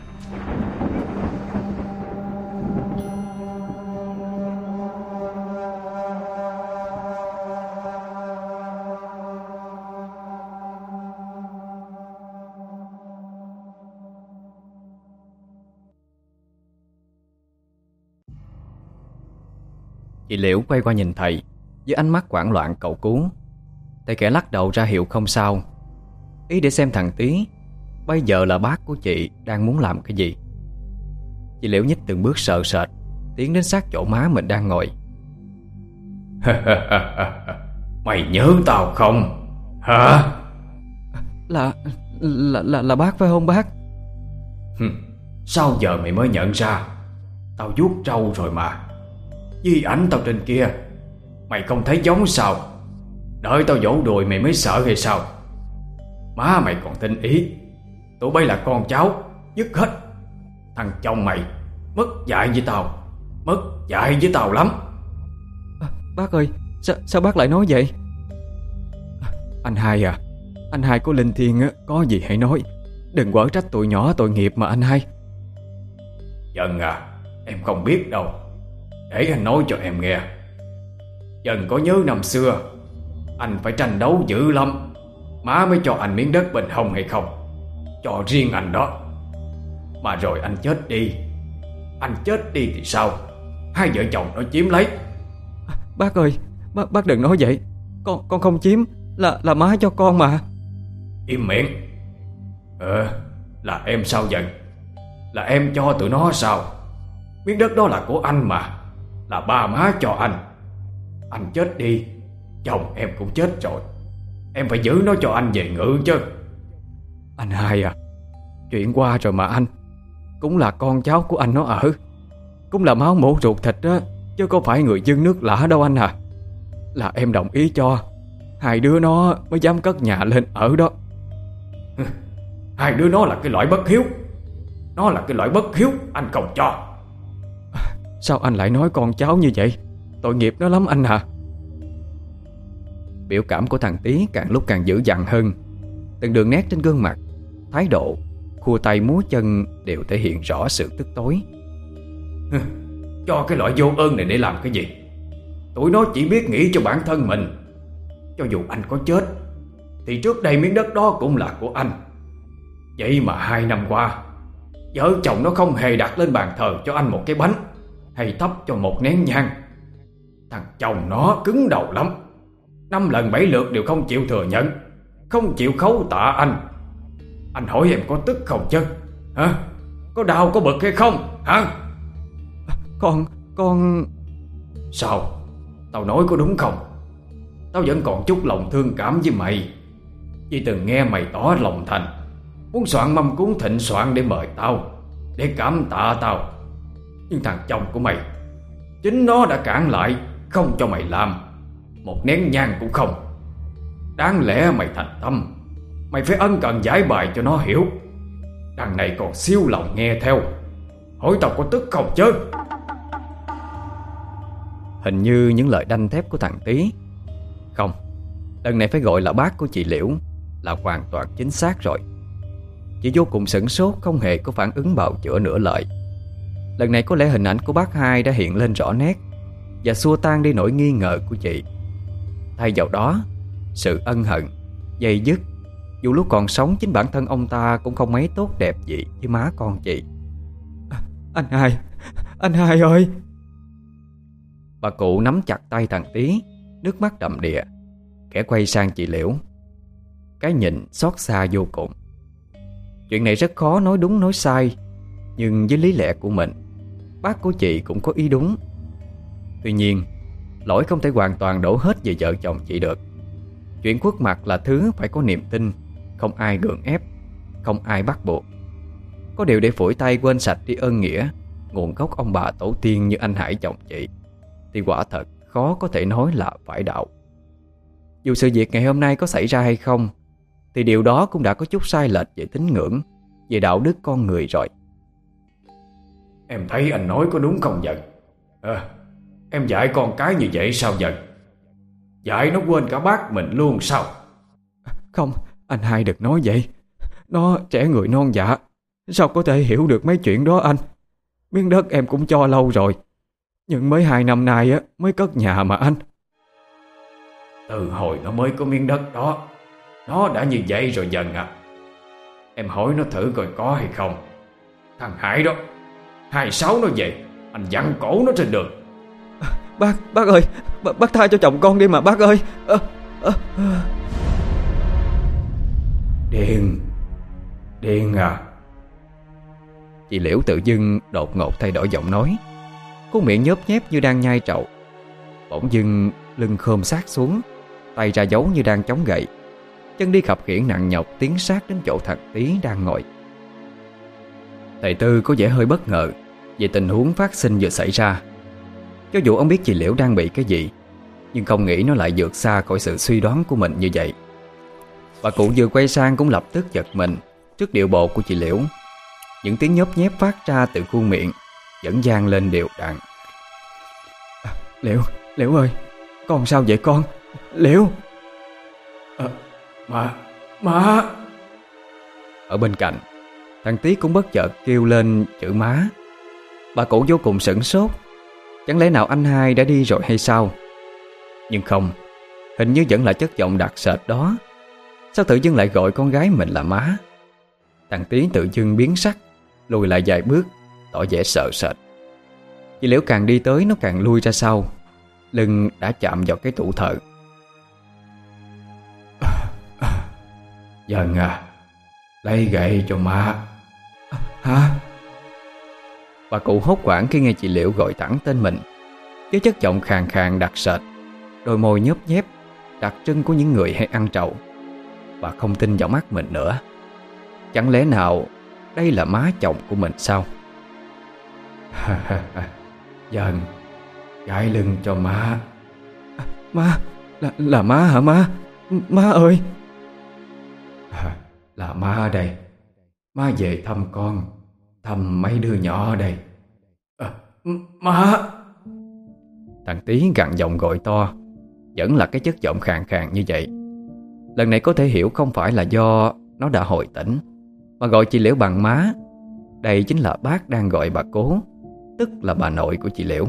Chị Liễu quay qua nhìn thầy với ánh mắt hoảng loạn cầu cứu. Thầy kẻ lắc đầu ra hiệu không sao, ý để xem thằng Tí bây giờ là bác của chị đang muốn làm cái gì. Chị Liễu nhích từng bước sợ sệt tiến đến sát chỗ má mình đang ngồi. "Mày nhớ tao không hả?" Là bác phải không bác?" "Sao giờ mày mới nhận ra? Tao vuốt trâu rồi mà. Di ảnh tao trên kia, mày không thấy giống sao? Đợi tao vỗ đùi mày mới sợ hay sao? Má mày còn tinh ý, tụi bay là con cháu, dứt hết. Thằng chồng mày mất dạy với tao lắm." Bác ơi, sao bác lại nói vậy? "Anh hai à, anh hai có linh thiêng á, có gì hãy nói.
Đừng quở trách tụi nhỏ tội nghiệp mà anh hai.
Dân à, em không biết đâu. Để anh nói cho em nghe. Dân có nhớ năm xưa anh phải tranh đấu dữ lắm, má mới cho anh miếng đất bên hông hay không? Cho riêng anh đó. Mà rồi anh chết đi. Anh chết đi thì sao? Hai vợ chồng nó chiếm lấy.
Bác ơi, bác đừng nói vậy. Con không chiếm, là má cho con mà.
Im miệng. Là em sao Dân? Là em cho tụi nó sao? Miếng đất đó là của anh mà. Là ba má cho anh. Anh chết đi, chồng em cũng chết rồi. Em phải giữ nó cho anh về ngự chứ.
Anh hai à, chuyện qua rồi mà anh. Cũng là con cháu của anh nó ở. Cũng là máu mủ ruột thịt á, chứ có phải người dân nước lã đâu anh à. Là em đồng ý cho. Hai đứa nó mới dám cất nhà lên ở đó.
Hai đứa nó là cái loại bất hiếu. Nó là cái loại bất hiếu, anh không cho.
Sao anh lại nói con cháu như vậy? Tội nghiệp nó lắm anh à.
Biểu cảm của thằng Tý càng lúc càng dữ dằn hơn. Từng đường nét trên gương mặt, thái độ, khua tay múa chân đều thể hiện rõ sự tức tối.
Cho cái loại vô ơn này để làm cái gì? Tụi nó chỉ biết nghĩ cho bản thân mình. Cho dù anh có chết thì trước đây miếng đất đó cũng là của anh. Vậy mà 2 năm qua vợ chồng nó không hề đặt lên bàn thờ cho anh một cái bánh hay thắp cho một nén nhang. Thằng chồng nó cứng đầu lắm. 5 lần 7 lượt đều không chịu thừa nhận, không chịu khấu tạ anh. Anh hỏi em có tức không chứ? Hả? Có đau có bực hay không? Hả?
Con...
Sao? Tao nói có đúng không? Tao vẫn còn chút lòng thương cảm với mày, vì từng nghe mày tỏ lòng thành muốn soạn mâm cúng thịnh soạn để mời tao, để cảm tạ tao. Nhưng thằng chồng của mày, chính nó đã cản lại, không cho mày làm một nén nhang cũng không. Đáng lẽ mày thành tâm, mày phải ân cần giải bài cho nó hiểu. Đằng này còn siêu lòng nghe theo. Hỏi tao có tức không chứ?
Hình như những lời đanh thép của thằng Tý, không, lần này phải gọi là bác của chị Liễu, là hoàn toàn chính xác rồi. Chị vô cùng sửng sốt, không hề có phản ứng bào chữa nửa lời. Lần này có lẽ hình ảnh của bác hai đã hiện lên rõ nét và xua tan đi nỗi nghi ngờ của chị. Thay vào đó, sự ân hận, dây dứt. Dù lúc còn sống chính bản thân ông ta cũng không mấy tốt đẹp gì với má con chị.
Anh hai ơi!
Bà cụ nắm chặt tay thằng Tý, nước mắt đầm đìa, khẽ quay sang chị Liễu. Cái nhìn xót xa vô cùng. Chuyện này rất khó nói đúng nói sai, nhưng với lý lẽ của mình, bác của chị cũng có ý đúng. Tuy nhiên, lỗi không thể hoàn toàn đổ hết về vợ chồng chị được. Chuyện khuất mặt là thứ phải có niềm tin, không ai gượng ép, không ai bắt buộc. Có điều để phủi tay quên sạch đi ơn nghĩa, nguồn gốc ông bà tổ tiên như anh Hải chồng chị, thì quả thật khó có thể nói là phải đạo. Dù sự việc ngày hôm nay có xảy ra hay không, thì điều đó cũng đã có chút sai lệch về tín ngưỡng, về đạo đức con người rồi.
Em thấy anh nói có đúng không Dần? Em dạy con cái như vậy sao Dần? Dạy nó quên cả bác mình luôn sao?
Không, anh hai đừng nói vậy. Nó trẻ người non dạ, sao có thể hiểu được mấy chuyện đó anh? Miếng đất em cũng cho lâu rồi, nhưng mới 2 năm nay á mới cất nhà mà anh.
Từ hồi nó mới có miếng đất đó, nó đã như vậy rồi Dần à. Em hỏi nó thử coi có hay không. Thằng Hải đó, 26 nó về, anh dặn cổ nó trên đường.
Bác ơi, bác tha cho chồng con đi mà bác ơi.
Điên à.
Chị Liễu tự dưng đột ngột thay đổi giọng nói, cuốn miệng nhớp nhép như đang nhai trầu. Bỗng dưng lưng khom sát xuống, tay ra dấu như đang chống gậy, chân đi khập khiễng nặng nhọc tiến sát đến chỗ thằng Tý đang ngồi. Thầy Tư có vẻ hơi bất ngờ về tình huống phát sinh vừa xảy ra. Cho dù ông biết chị Liễu đang bị cái gì, nhưng không nghĩ nó lại vượt xa khỏi sự suy đoán của mình như vậy. Bà cụ vừa quay sang cũng lập tức giật mình trước điệu bộ của chị Liễu. Những tiếng nhớp nhép phát ra từ khuôn miệng vẫn vang lên đều đặn.
Liễu ơi, con sao vậy con? Liễu!
Má!
Ở bên cạnh, thằng Tí cũng bất chợt kêu lên chữ má. Bà cụ vô cùng sửng sốt. Chẳng lẽ nào anh hai đã đi rồi hay sao? Nhưng không, hình như vẫn là chất giọng đặc sệt đó. Sao tự dưng lại gọi con gái mình là má? Thằng Tí tự dưng biến sắc, lùi lại vài bước, tỏ vẻ sợ sệt. Chị Liễu càng đi tới nó càng lui ra sau. Lưng đã chạm vào cái tủ thờ.
Dần à, lấy gậy cho má.
Hả? Bà cụ hốt hoảng khi nghe chị Liễu gọi thẳng tên mình với chất giọng khàn khàn đặc sệt, đôi môi nhớp nhép, đặc trưng của những người hay ăn trầu. Bà không tin vào mắt mình nữa. Chẳng lẽ nào đây là má chồng của mình sao?
Dần, gãi lưng cho má.
Má, là má hả má? Má ơi!
Là má đây. Má về thăm con, thăm mấy đứa nhỏ đây. Má!
Thằng Tí gằn giọng gọi to, vẫn là cái chất giọng khàn khàn như vậy. Lần này có thể hiểu không phải là do nó đã hồi tỉnh, mà gọi chị Liễu bằng má. Đây chính là bác đang gọi bà Cố, tức là bà nội của chị Liễu.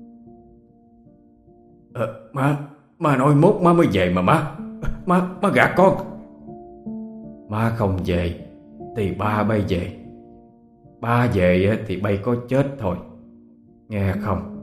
Má nói mốt má mới về mà má gạt con. Má không về thì ba bay về. Ba về thì bay có chết thôi, nghe không?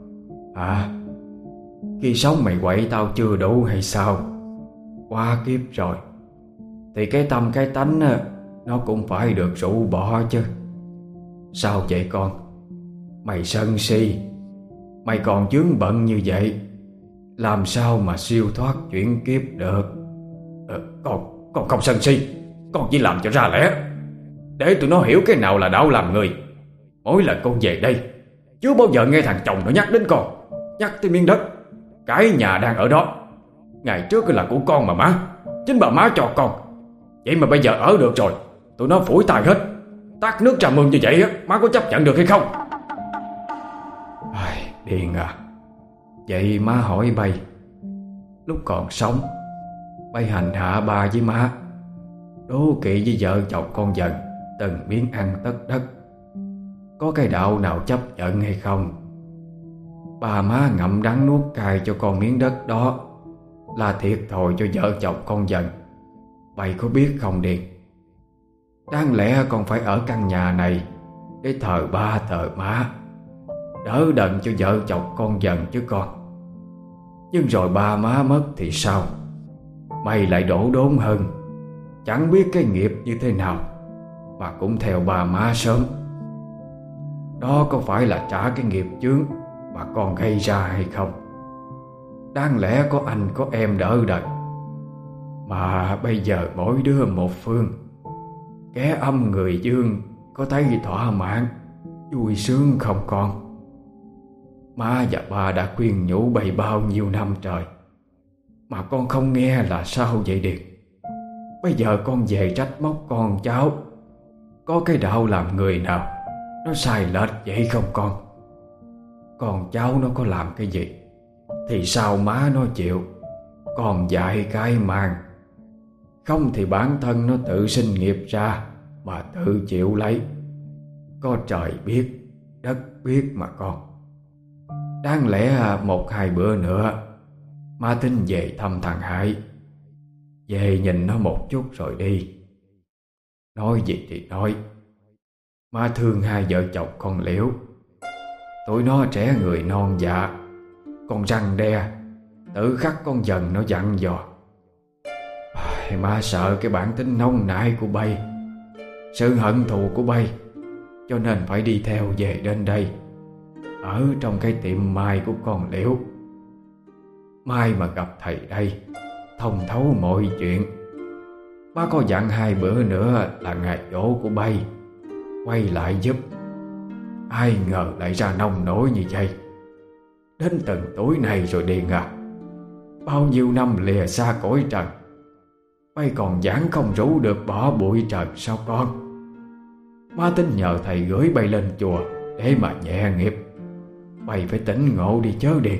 Khi sống mày quậy tao chưa đủ hay sao? Quá kiếp rồi thì cái tâm cái tánh nó cũng phải được rũ bỏ chứ. Sao vậy con? Mày sân si, mày còn vướng bận như vậy, làm sao mà siêu thoát chuyển kiếp được? Con không sân si, con chỉ làm cho ra lẽ, để tụi nó hiểu cái nào là đạo làm người. Mỗi lần con về đây, chưa bao giờ nghe thằng chồng nó nhắc đến con, nhắc tới miếng đất, cái nhà đang ở đó. Ngày trước là của con mà má, chính bà má cho con. Vậy mà bây giờ ở được rồi, tụi nó phủi tay hết, tát nước trà mương như vậy má có chấp nhận được hay không? Điền à, vậy má hỏi bay, lúc còn sống bay hành hạ ba với má, đố kỵ với vợ chồng con Dần từng miếng ăn tất đất, có cái đạo nào chấp nhận hay không? Ba má ngậm đắng nuốt cay cho con miếng đất đó là thiệt thòi cho vợ chồng con Dần, bay có biết không Điền? Đáng lẽ con phải ở căn nhà này để thờ ba thờ má, đỡ đần cho vợ chồng con Dần chứ con. Nhưng rồi ba má mất thì sao? Mày lại đổ đốn hơn, chẳng biết cái nghiệp như thế nào mà cũng theo ba má sớm. Đó có phải là trả cái nghiệp chướng mà con gây ra hay không? Đáng lẽ có anh có em đỡ đần, mà bây giờ mỗi đứa một phương. Kẻ âm người dương có thấy thỏa mãn, vui sướng không con? Má và ba đã khuyên nhủ bày bao nhiêu năm trời mà con không nghe là sao vậy Điền? Bây giờ con về trách móc con cháu, có cái đạo làm người nào nó sai lệch vậy không con? Con cháu nó có làm cái gì thì sao má nó chịu? Còn dạy cái mang, không thì bản thân nó tự sinh nghiệp ra mà tự chịu lấy. Có trời biết, đất biết mà con. Đáng lẽ một hai bữa nữa má tính về thăm thằng Hải, về nhìn nó một chút rồi đi. Nói gì thì nói, má thương hai vợ chồng con Liễu. Tụi nó trẻ người non dạ, con răng đe tự khắc con Dần nó dặn dò. Má sợ cái bản tính nóng nảy của bay, sự hận thù của bay, cho nên phải đi theo về đến đây, ở trong cái tiệm mai của con Liễu. Mai mà gặp thầy đây, thông thấu mọi chuyện. Má có dặn hai bữa nữa là ngày dỗ của bay, quay lại giúp. Ai ngờ lại ra nông nổi như vậy. Đến từng tuổi này rồi Điền à, bao nhiêu năm lìa xa cõi trần, bay còn dáng không rủ được bỏ bụi trần sao con? Má tính nhờ thầy gửi bay lên chùa để mà nhẹ nghiệp. Bay phải tỉnh ngộ đi chớ Điền.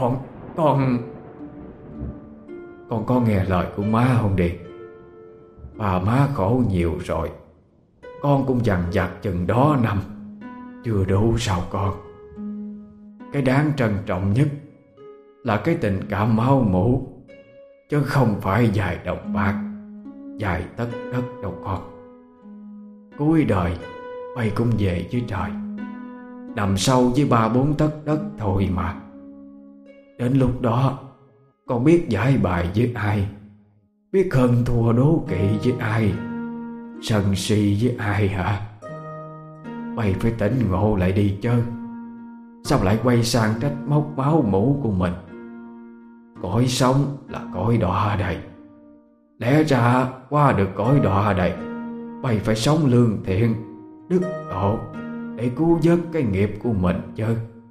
Con có nghe lời của má không Điền? Bà má khổ nhiều rồi, con cũng dằn vặt chừng đó năm, chưa đủ sao con? Cái đáng trân trọng nhất là cái tình cảm máu mủ, chứ không phải vài đồng bạc, vài tấc đất đâu con. Cuối đời bay cũng về với trời, nằm sâu với 3-4 tấc đất thôi mà. Đến lúc đó con biết giải bài với ai, biết hơn thua đố kỵ với ai, sân si với ai hả? Bay phải tỉnh ngộ lại đi chứ. Sao lại quay sang trách móc máu mủ của mình? Cõi sống là cõi đọa đầy. Lẽ ra qua được cõi đọa đầy, bay phải sống lương thiện, đức độ để cứu vớt cái nghiệp của mình chứ.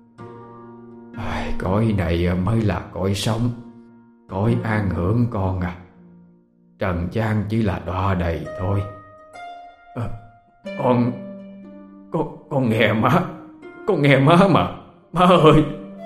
Cõi này mới là cõi sống, cõi an hưởng con à. Trần gian chỉ là đọa đầy thôi. Con nghe má, con nghe má mà, má ơi.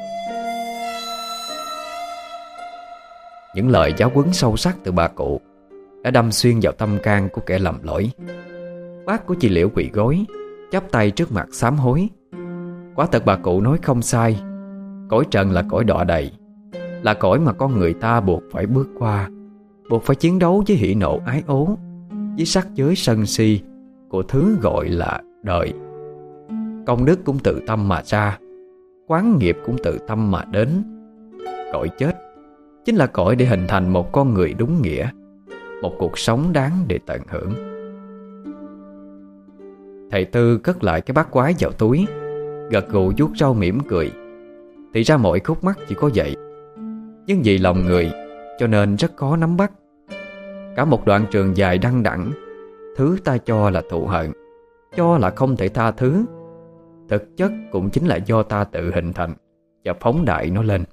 Những lời giáo huấn sâu sắc từ bà cụ đã đâm xuyên vào tâm can của kẻ lầm lỗi. Bác của chị Liễu quỳ gối, chắp tay trước mặt sám hối. Quả thật bà cụ nói không sai. Cõi trần là cõi đọa đầy, là cõi mà con người ta buộc phải bước qua, buộc phải chiến đấu với hỉ nộ ái ố, với sắc giới sân si của thứ gọi là đời. Công đức cũng tự tâm mà ra, quán nghiệp cũng tự tâm mà đến. Cõi chết chính là cõi để hình thành một con người đúng nghĩa, một cuộc sống đáng để tận hưởng. Thầy Tư cất lại cái bát quái vào túi, gật gù vuốt râu mỉm cười. Thì ra mọi khúc mắc chỉ có vậy, nhưng vì lòng người cho nên rất khó nắm bắt. Cả một đoạn trường dài đăng đẳng, thứ ta cho là thù hận, cho là không thể tha thứ, thực chất cũng chính là do ta tự hình thành và phóng đại nó lên.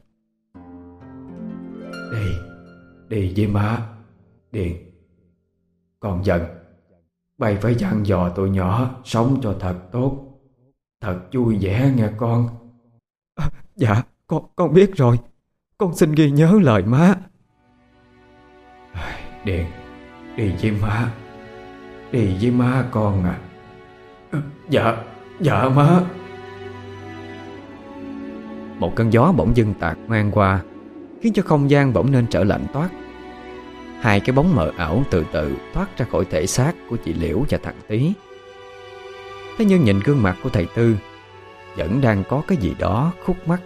Đi với má, Điền. Còn dần, bay phải dặn dò tụi nhỏ sống cho thật tốt, thật vui vẻ nghe con.
Dạ, con biết rồi. Con xin ghi nhớ lời má.
Điền, đi với má. Đi với má con à. Dạ má.
Một cơn gió bỗng dưng tạt ngang qua, khiến cho không gian bỗng nên trở lạnh toát. Hai cái bóng mờ ảo từ từ thoát ra khỏi thể xác của chị Liễu và thằng Tý. Thế nhưng nhìn gương mặt của thầy Tư vẫn đang có cái gì đó khúc mắc.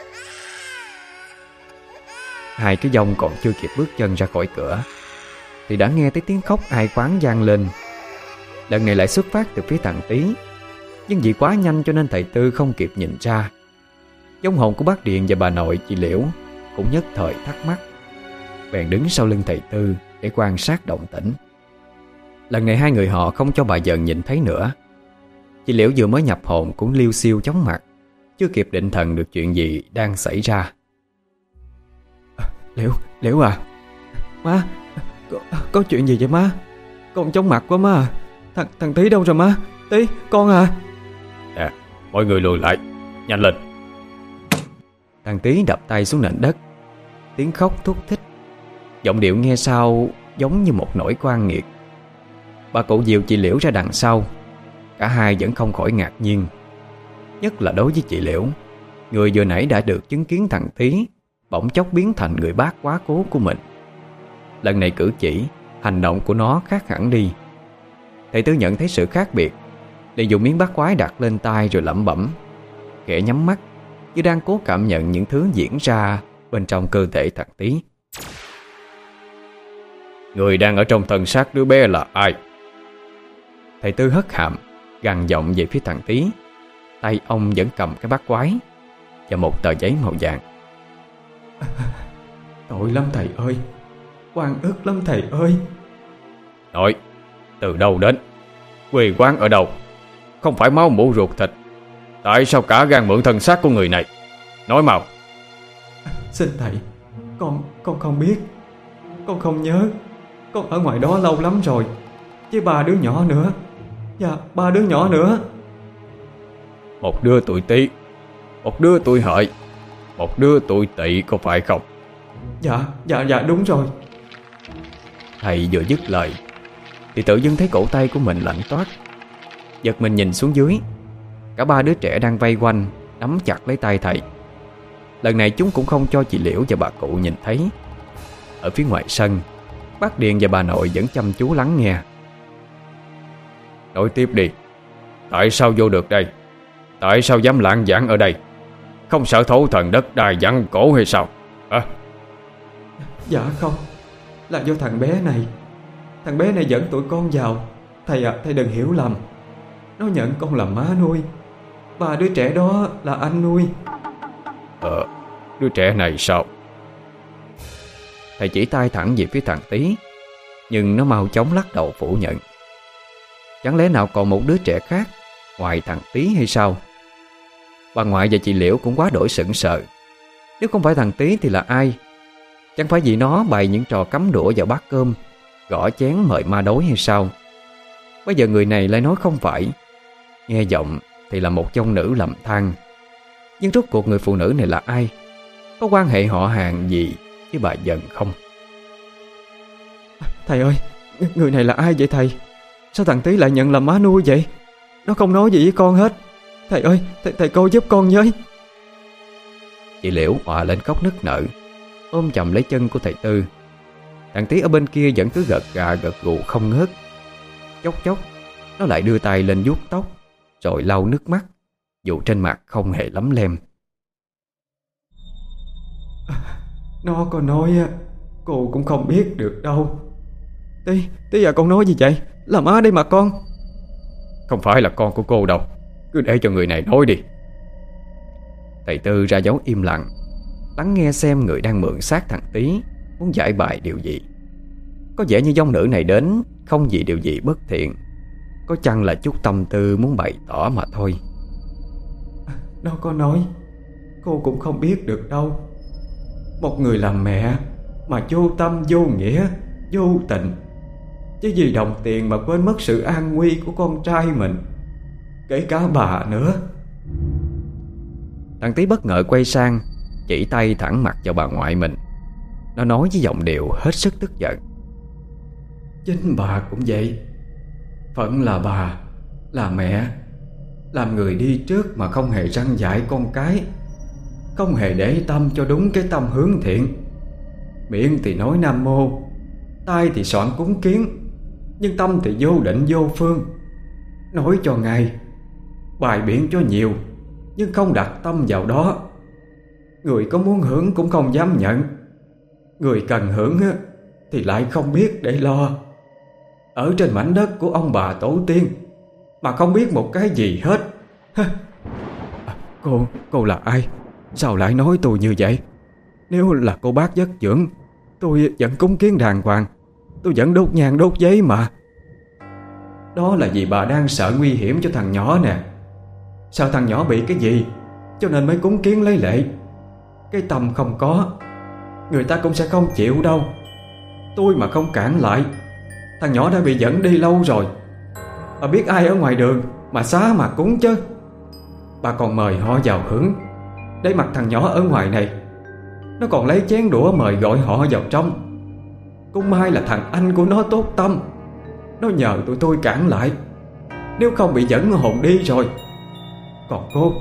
Hai cái dông còn chưa kịp bước chân ra khỏi cửa thì đã nghe thấy tiếng khóc ai quán vang lên. Lần này lại xuất phát từ phía thằng Tý, nhưng vì quá nhanh cho nên thầy Tư không kịp nhìn ra. Vong hồn của bác Điện và bà nội chị Liễu cũng nhất thời thắc mắc, bèn đứng sau lưng thầy Tư để quan sát động tĩnh. Lần này hai người họ không cho bà Dần nhìn thấy nữa. Chị Liễu vừa mới nhập hồn cũng liêu xiêu chóng mặt, chưa kịp định thần được chuyện gì đang xảy ra.
Liễu à, má, có chuyện gì vậy má? Con chóng mặt quá má. Thằng Tí đâu rồi má? Tí, con à.
Nè, mọi người lùi lại, nhanh lên.
Thằng Tí đập tay xuống nền đất, tiếng khóc thúc thích, giọng điệu nghe sao giống như một nỗi oan nghiệt. Bà cụ dìu chị Liễu ra đằng sau. Cả hai vẫn không khỏi ngạc nhiên, nhất là đối với chị Liễu, người vừa nãy đã được chứng kiến thằng Tí bỗng chốc biến thành người bác quá cố của mình. Lần này cử chỉ, hành động của nó khác hẳn đi. Thầy Tư nhận thấy sự khác biệt, liền dùng miếng bát quái đặt lên tai rồi lẩm bẩm, khẽ nhắm mắt như đang cố cảm nhận những thứ diễn ra bên trong cơ thể thằng Tí.
Người đang ở trong thân xác đứa bé là ai?
Thầy Tư hất hàm, gằn giọng về phía thằng Tí. Tay ông vẫn cầm cái bát quái và một tờ giấy màu vàng.
Tội lắm thầy ơi, oan ức lắm thầy ơi.
Nói, từ đâu đến? Quê quán ở đâu? Không phải máu mủ ruột thịt, tại sao cả gan mượn thân xác của người này? Nói mau.
Xin thầy, con không biết, con không nhớ. Con ở ngoài đó lâu lắm rồi, với 3 đứa nhỏ nữa. Dạ, 3 đứa nhỏ nữa.
Một đứa tuổi Tý, một đứa tuổi Hợi, một đứa tuổi Tỵ, có phải không?
Dạ đúng rồi.
Thầy vừa dứt lời thì tự dưng thấy cổ tay của mình lạnh toát. Giật mình nhìn xuống dưới, cả ba đứa trẻ đang vây quanh nắm chặt lấy tay thầy. Lần này chúng cũng không cho chị Liễu và bà cụ nhìn thấy. Ở phía ngoài sân, bác Điền và bà nội vẫn chăm chú lắng nghe.
Nói tiếp đi. Tại sao vô được đây? Tại sao dám lạng vãng ở đây? Không sợ thổ thần đất đai vặn cổ hay sao? Hả?
Dạ không, là do thằng bé này. Thằng bé này dẫn tụi con vào. Thầy à, thầy đừng hiểu lầm. Nó nhận con làm má nuôi. Ba đứa trẻ đó là anh nuôi.
Đứa trẻ này sao?
Thầy chỉ tay thẳng về phía thằng Tý, nhưng nó mau chóng lắc đầu phủ nhận. Chẳng lẽ nào còn một đứa trẻ khác ngoài thằng Tý hay sao? Bà ngoại và chị Liễu cũng quá đổi sững sờ. Nếu không phải thằng Tý thì là ai? Chẳng phải vì nó bày những trò cắm đũa vào bát cơm, gõ chén mời ma đối hay sao? Bây giờ người này lại nói không phải. Nghe giọng thì là một dông nữ lầm than. Nhưng rốt cuộc người phụ nữ này là ai? Có quan hệ họ hàng gì với bà Dần không?
Thầy ơi, người này là ai vậy thầy? Sao thằng Tý lại nhận làm má nuôi vậy? Nó không nói gì với con hết. Thầy ơi, thầy cô giúp con với.
Chị Liễu òa lên khóc nức nở, ôm chầm lấy chân của thầy Tư. Thằng Tý ở bên kia vẫn cứ gật gà gật gù không ngớt. Chốc chốc nó lại đưa tay lên vuốt tóc, rồi lau nước mắt, dù trên mặt không hề lấm lem.
Nó có nói cô cũng không biết được đâu. Tí à, con nói gì vậy? Làm má đây mà con.
Không phải là con của cô đâu. Cứ để cho người này nói đi.
Thầy Tư ra dấu im lặng, lắng nghe xem người đang mượn xác thằng Tý muốn giải bài điều gì. Có vẻ như dòng nữ này đến không vì điều gì bất thiện, có chăng là chút tâm tư muốn bày tỏ mà thôi.
Nó có nói cô cũng không biết được đâu. Một người làm mẹ mà vô tâm, vô nghĩa, vô tình, chứ vì đồng tiền mà quên mất sự an nguy của con trai mình, kể cả bà nữa.
Thằng Tý bất ngờ quay sang, chỉ tay thẳng mặt vào bà ngoại mình. Nó nói với giọng điệu hết sức tức giận.
Chính bà cũng vậy. Phận là bà, là mẹ, làm người đi trước mà không hề răn dạy con cái, không hề để tâm cho đúng cái tâm hướng thiện. Miệng thì nói Nam Mô, tai thì soạn cúng kiến, nhưng tâm thì vô định vô phương. Nói cho ngay, bài biện cho nhiều, nhưng không đặt tâm vào đó. Người có muốn hưởng cũng không dám nhận. Người cần hưởng thì lại không biết để lo. Ở trên mảnh đất của ông bà tổ tiên mà không biết một cái gì hết. Cô là ai? Sao lại nói tôi như vậy? Nếu là cô bác giấc dưỡng, tôi vẫn cúng kiến đàng hoàng, tôi vẫn đốt nhang đốt giấy mà. Đó là vì bà đang sợ nguy hiểm cho thằng nhỏ nè. Sợ thằng nhỏ bị cái gì, cho nên mới cúng kiến lấy lệ. Cái tâm không có, người ta cũng sẽ không chịu đâu. Tôi mà không cản lại, thằng nhỏ đã bị dẫn đi lâu rồi. Bà biết ai ở ngoài đường mà xá mà cúng chứ. Bà còn mời họ vào hưởng, để mặc thằng nhỏ ở ngoài này. Nó còn lấy chén đũa mời gọi họ vào trong. Cũng may là thằng anh của nó tốt tâm, nó nhờ tụi tôi cản lại, nếu không bị dẫn hồn đi rồi. Còn cô...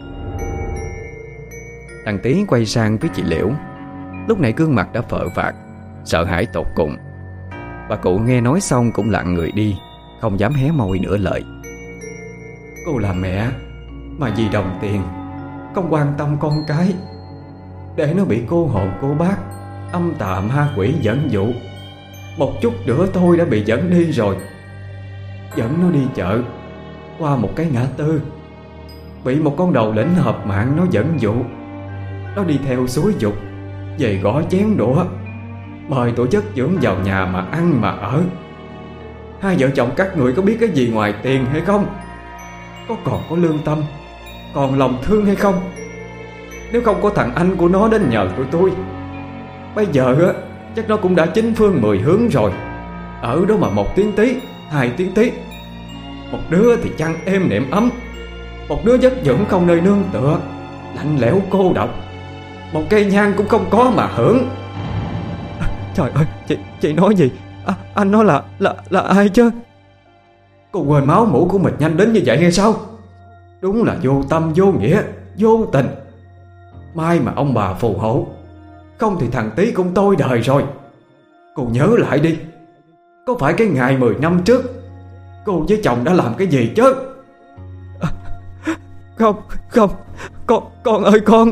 Thằng Tý quay sang với chị Liễu. Lúc này gương mặt đã phợ phạc, sợ hãi tột cùng. Bà cụ nghe nói xong cũng lặng người đi, không dám hé môi nửa lời.
Cô là mẹ mà vì đồng tiền không quan tâm con cái, để nó bị cô hồn cô bác, âm tà ma quỷ dẫn dụ. Một chút nữa thôi đã bị dẫn đi rồi. Dẫn nó đi chợ, qua một cái ngã tư, bị một con đầu lĩnh hợp mạng nó dẫn dụ. Nó đi theo xúi dục, về gõ chén đũa, mời tổ chức dưỡng vào nhà mà ăn mà ở. Hai vợ chồng các người có biết cái gì ngoài tiền hay không? Còn có lương tâm, còn lòng thương hay không? Nếu không có thằng anh của nó đến nhờ tụi tôi, bây giờ chắc nó cũng đã chín phương 10 hướng rồi. Ở đó mà 1 tiếng tí, 2 tiếng tí. Một đứa thì chăn êm nệm ấm, một đứa giấc dưỡng không nơi nương tựa, lạnh lẽo cô độc. Một cây nhang cũng không có mà hưởng. Trời ơi, chị nói gì? Anh nói là ai chứ?
Cô quên máu mủ của mình nhanh đến như vậy hay sao? Đúng là vô tâm vô nghĩa, vô tình. May mà ông bà phù hộ, không thì thằng Tí cũng tôi đời rồi. Cô nhớ lại đi, có phải cái ngày 10 năm trước cô với chồng đã làm cái gì chứ?
Không, con ơi con.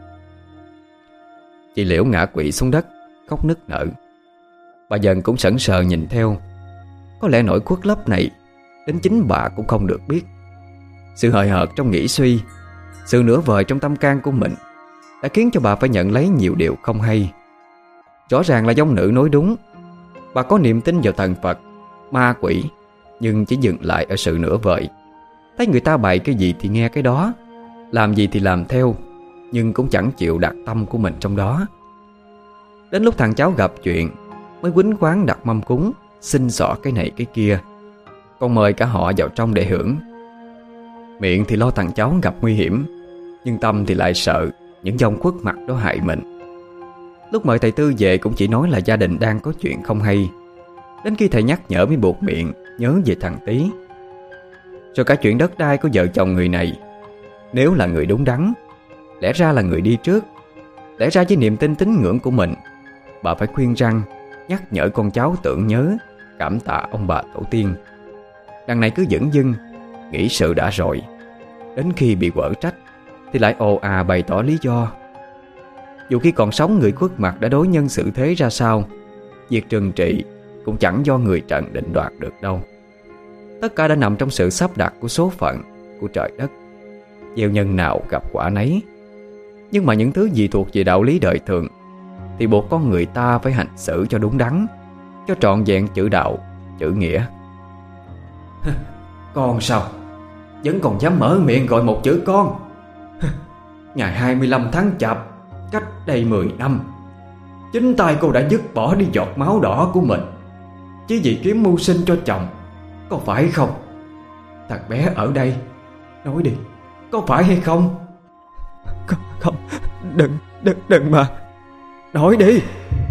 Chị Liễu ngã quỵ xuống đất, khóc nức nở. Bà Dần cũng sững sờ nhìn theo. Có lẽ nỗi khuất lấp này đến chính bà cũng không được biết. Sự hời hợt trong nghĩ suy, sự nửa vời trong tâm can của mình đã khiến cho bà phải nhận lấy nhiều điều không hay. Rõ ràng là dòng nữ nói đúng. Bà có niềm tin vào thần Phật, ma quỷ, nhưng chỉ dừng lại ở sự nửa vời. Thấy người ta bày cái gì thì nghe cái đó, làm gì thì làm theo, nhưng cũng chẳng chịu đặt tâm của mình trong đó. Đến lúc thằng cháu gặp chuyện mới quýnh quán đặt mâm cúng, xin xỏ cái này cái kia, còn mời cả họ vào trong để hưởng. Miệng thì lo thằng cháu gặp nguy hiểm, nhưng tâm thì lại sợ những dòng khuất mặt đó hại mình. Lúc mời thầy Tư về cũng chỉ nói là gia đình đang có chuyện không hay. Đến khi thầy nhắc nhở mới buột miệng nhớ về thằng Tí. Rồi cả chuyện đất đai của vợ chồng người này, nếu là người đúng đắn, lẽ ra là người đi trước, lẽ ra với niềm tin tín ngưỡng của mình, bà phải khuyên răn, nhắc nhở con cháu tưởng nhớ, cảm tạ ông bà tổ tiên. Đằng này cứ dửng dưng, nghĩ sự đã rồi, đến khi bị quở trách thì lại ồ à bày tỏ lý do. Dù khi còn sống người khuất mặt đã đối nhân xử thế ra sao, việc trừng trị cũng chẳng do người trần định đoạt được đâu. Tất cả đã nằm trong sự sắp đặt của số phận, của trời đất. Gieo nhân nào gặp quả nấy. Nhưng mà những thứ gì thuộc về đạo lý đời thường thì buộc con người ta phải hành xử cho đúng đắn, cho trọn vẹn chữ đạo, chữ nghĩa.
Con sao vẫn còn dám mở miệng gọi một chữ con? Ngày 25 tháng Chạp cách đây 10 năm, chính tay cô đã dứt bỏ đi giọt máu đỏ của mình, chỉ vì kiếm mưu sinh cho chồng, có phải không? Thằng bé ở đây, nói đi, có phải hay không?
Không, đừng mà. Nói đi.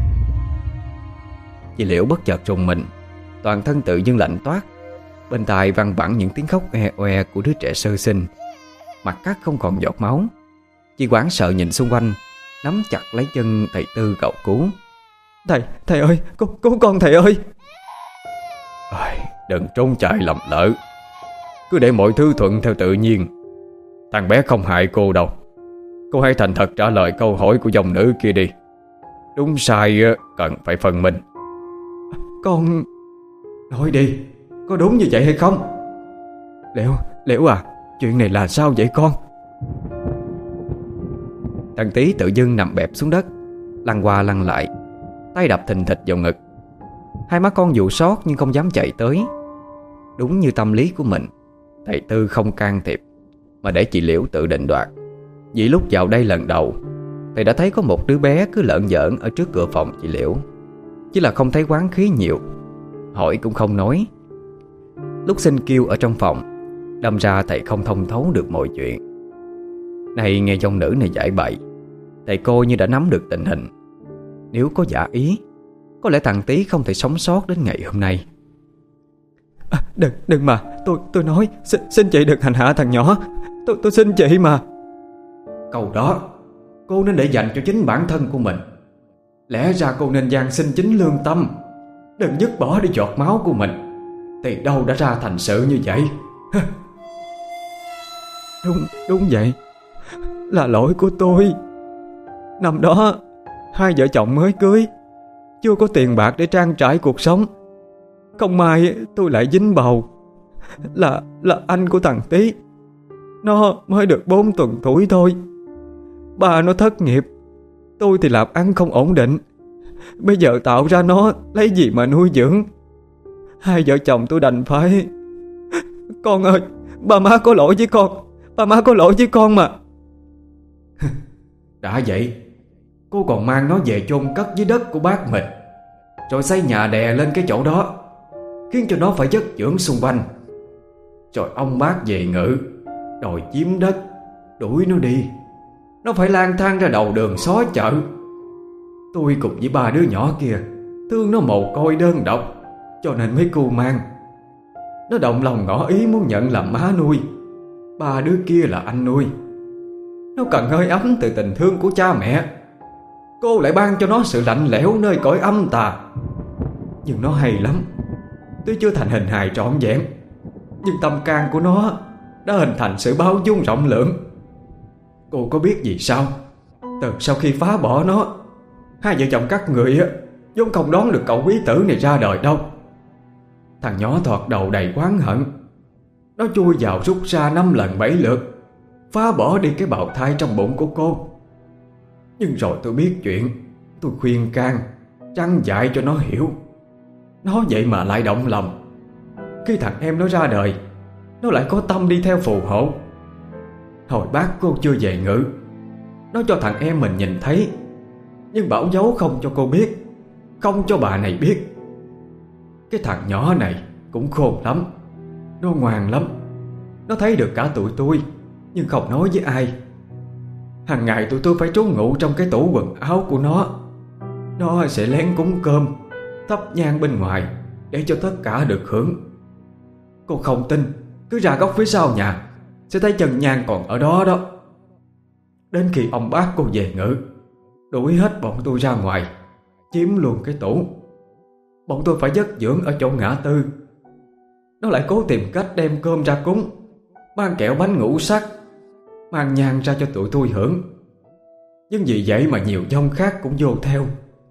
Chị Liễu bất chợt rùng mình, toàn thân tự dưng lạnh toát. Bên tai văng vẳng những tiếng khóc e oe của đứa trẻ sơ sinh. Mặt cắt không còn giọt máu. Chị hoảng sợ nhìn xung quanh, nắm chặt lấy chân thầy Tư cầu cứu.
Thầy ơi, cứu con thầy ơi.
Đừng trốn chạy lầm lỡ, cứ để mọi thứ thuận theo tự nhiên. Thằng bé không hại cô đâu. Cô hãy thành thật trả lời câu hỏi của dòng nữ kia đi. Đúng sai cần phải phân minh.
Con...
Nói đi, có đúng như vậy hay không?
Liễu à, chuyện này là sao vậy con?
Thằng Tí tự dưng nằm bẹp xuống đất, lăn qua lăn lại, tay đập thình thịch vào ngực. Hai má con dụ sót nhưng không dám chạy tới. Đúng như tâm lý của mình, thầy Tư không can thiệp, mà để chị Liễu tự định đoạt. Vì lúc vào đây lần đầu, thầy đã thấy có một đứa bé cứ lợn giỡn ở trước cửa phòng chị Liễu, chỉ là không thấy oán khí nhiều, hỏi cũng không nói. Lúc xin kêu ở trong phòng, đâm ra thầy không thông thấu được mọi chuyện. Này nghe dòng nữ này giải bày, thầy cô như đã nắm được tình hình. Nếu có giả ý, có lẽ thằng Tí không thể sống sót đến ngày hôm nay.
Đừng mà, tôi nói, xin chị đừng hành hạ thằng nhỏ. Tôi xin chị mà.
Câu đó cô nên để dành cho chính bản thân của mình. Lẽ ra cô nên van xin chính lương tâm, đừng dứt bỏ đi giọt máu của mình, thì đâu đã ra thành sự như vậy.
Đúng vậy, là lỗi của tôi. Năm đó hai vợ chồng mới cưới, chưa có tiền bạc để trang trải cuộc sống. Không may tôi lại dính bầu, là anh của thằng Tí. Nó mới được 4 tuần tuổi thôi. Ba nó thất nghiệp, tôi thì làm ăn không ổn định. Bây giờ tạo ra nó lấy gì mà nuôi dưỡng. Hai vợ chồng tôi đành phải... Con ơi, ba má có lỗi với con. Ba má có lỗi với con mà.
Đã vậy, cô còn mang nó về chôn cất dưới đất của bác mình, rồi xây nhà đè lên cái chỗ đó, khiến cho nó phải vất dưỡng xung quanh. Rồi ông bác về ngự, đòi chiếm đất, đuổi nó đi. Nó phải lang thang ra đầu đường xó chợ. Tôi cùng với 3 đứa nhỏ kia thương nó mồ côi đơn độc, cho nên mới cưu mang. Nó động lòng ngỏ ý muốn nhận làm má nuôi, ba đứa kia là anh nuôi. Nó cần hơi ấm từ tình thương của cha mẹ, cô lại ban cho nó sự lạnh lẽo nơi cõi âm tà. Nhưng nó hay lắm, tuy chưa thành hình hài trọn vẹn, nhưng tâm can của nó đã hình thành sự bao dung rộng lượng. Cô có biết gì sao? Từ sau khi phá bỏ nó, hai vợ chồng các người vốn không đón được cậu quý tử này ra đời đâu. Thằng nhỏ thoạt đầu đầy oán hận, nó chui vào rút ra 5 lần 7 lượt, phá bỏ đi cái bào thai trong bụng của cô. Nhưng rồi tôi biết chuyện, tôi khuyên can, trăn dạy cho nó hiểu. Nó vậy mà lại động lòng. Khi thằng em nó ra đời, nó lại có tâm đi theo phù hộ. Hồi bác cô chưa về ngự, nó cho thằng em mình nhìn thấy, nhưng bảo giấu không cho cô biết, không cho bà này biết. Cái thằng nhỏ này cũng khôn lắm, nó ngoan lắm. Nó thấy được cả tụi tôi, nhưng không nói với ai. Hàng ngày tụi tôi phải trú ngụ trong cái tủ quần áo của nó. Nó sẽ lén cúng cơm, thắp nhang bên ngoài để cho tất cả được hưởng. Cô không tin, cứ ra góc phía sau nhà sẽ thấy chân nhang còn ở đó đó. Đến khi ông bác cô về ngự, đuổi hết bọn tôi ra ngoài, chiếm luôn cái tủ. Bọn tôi phải dất dưỡng ở chỗ ngã tư. Nó lại cố tìm cách đem cơm ra cúng, mang kẹo bánh ngũ sắc, mang nhang ra cho tụi tôi hưởng. Nhưng vì vậy mà nhiều dông khác cũng vô theo.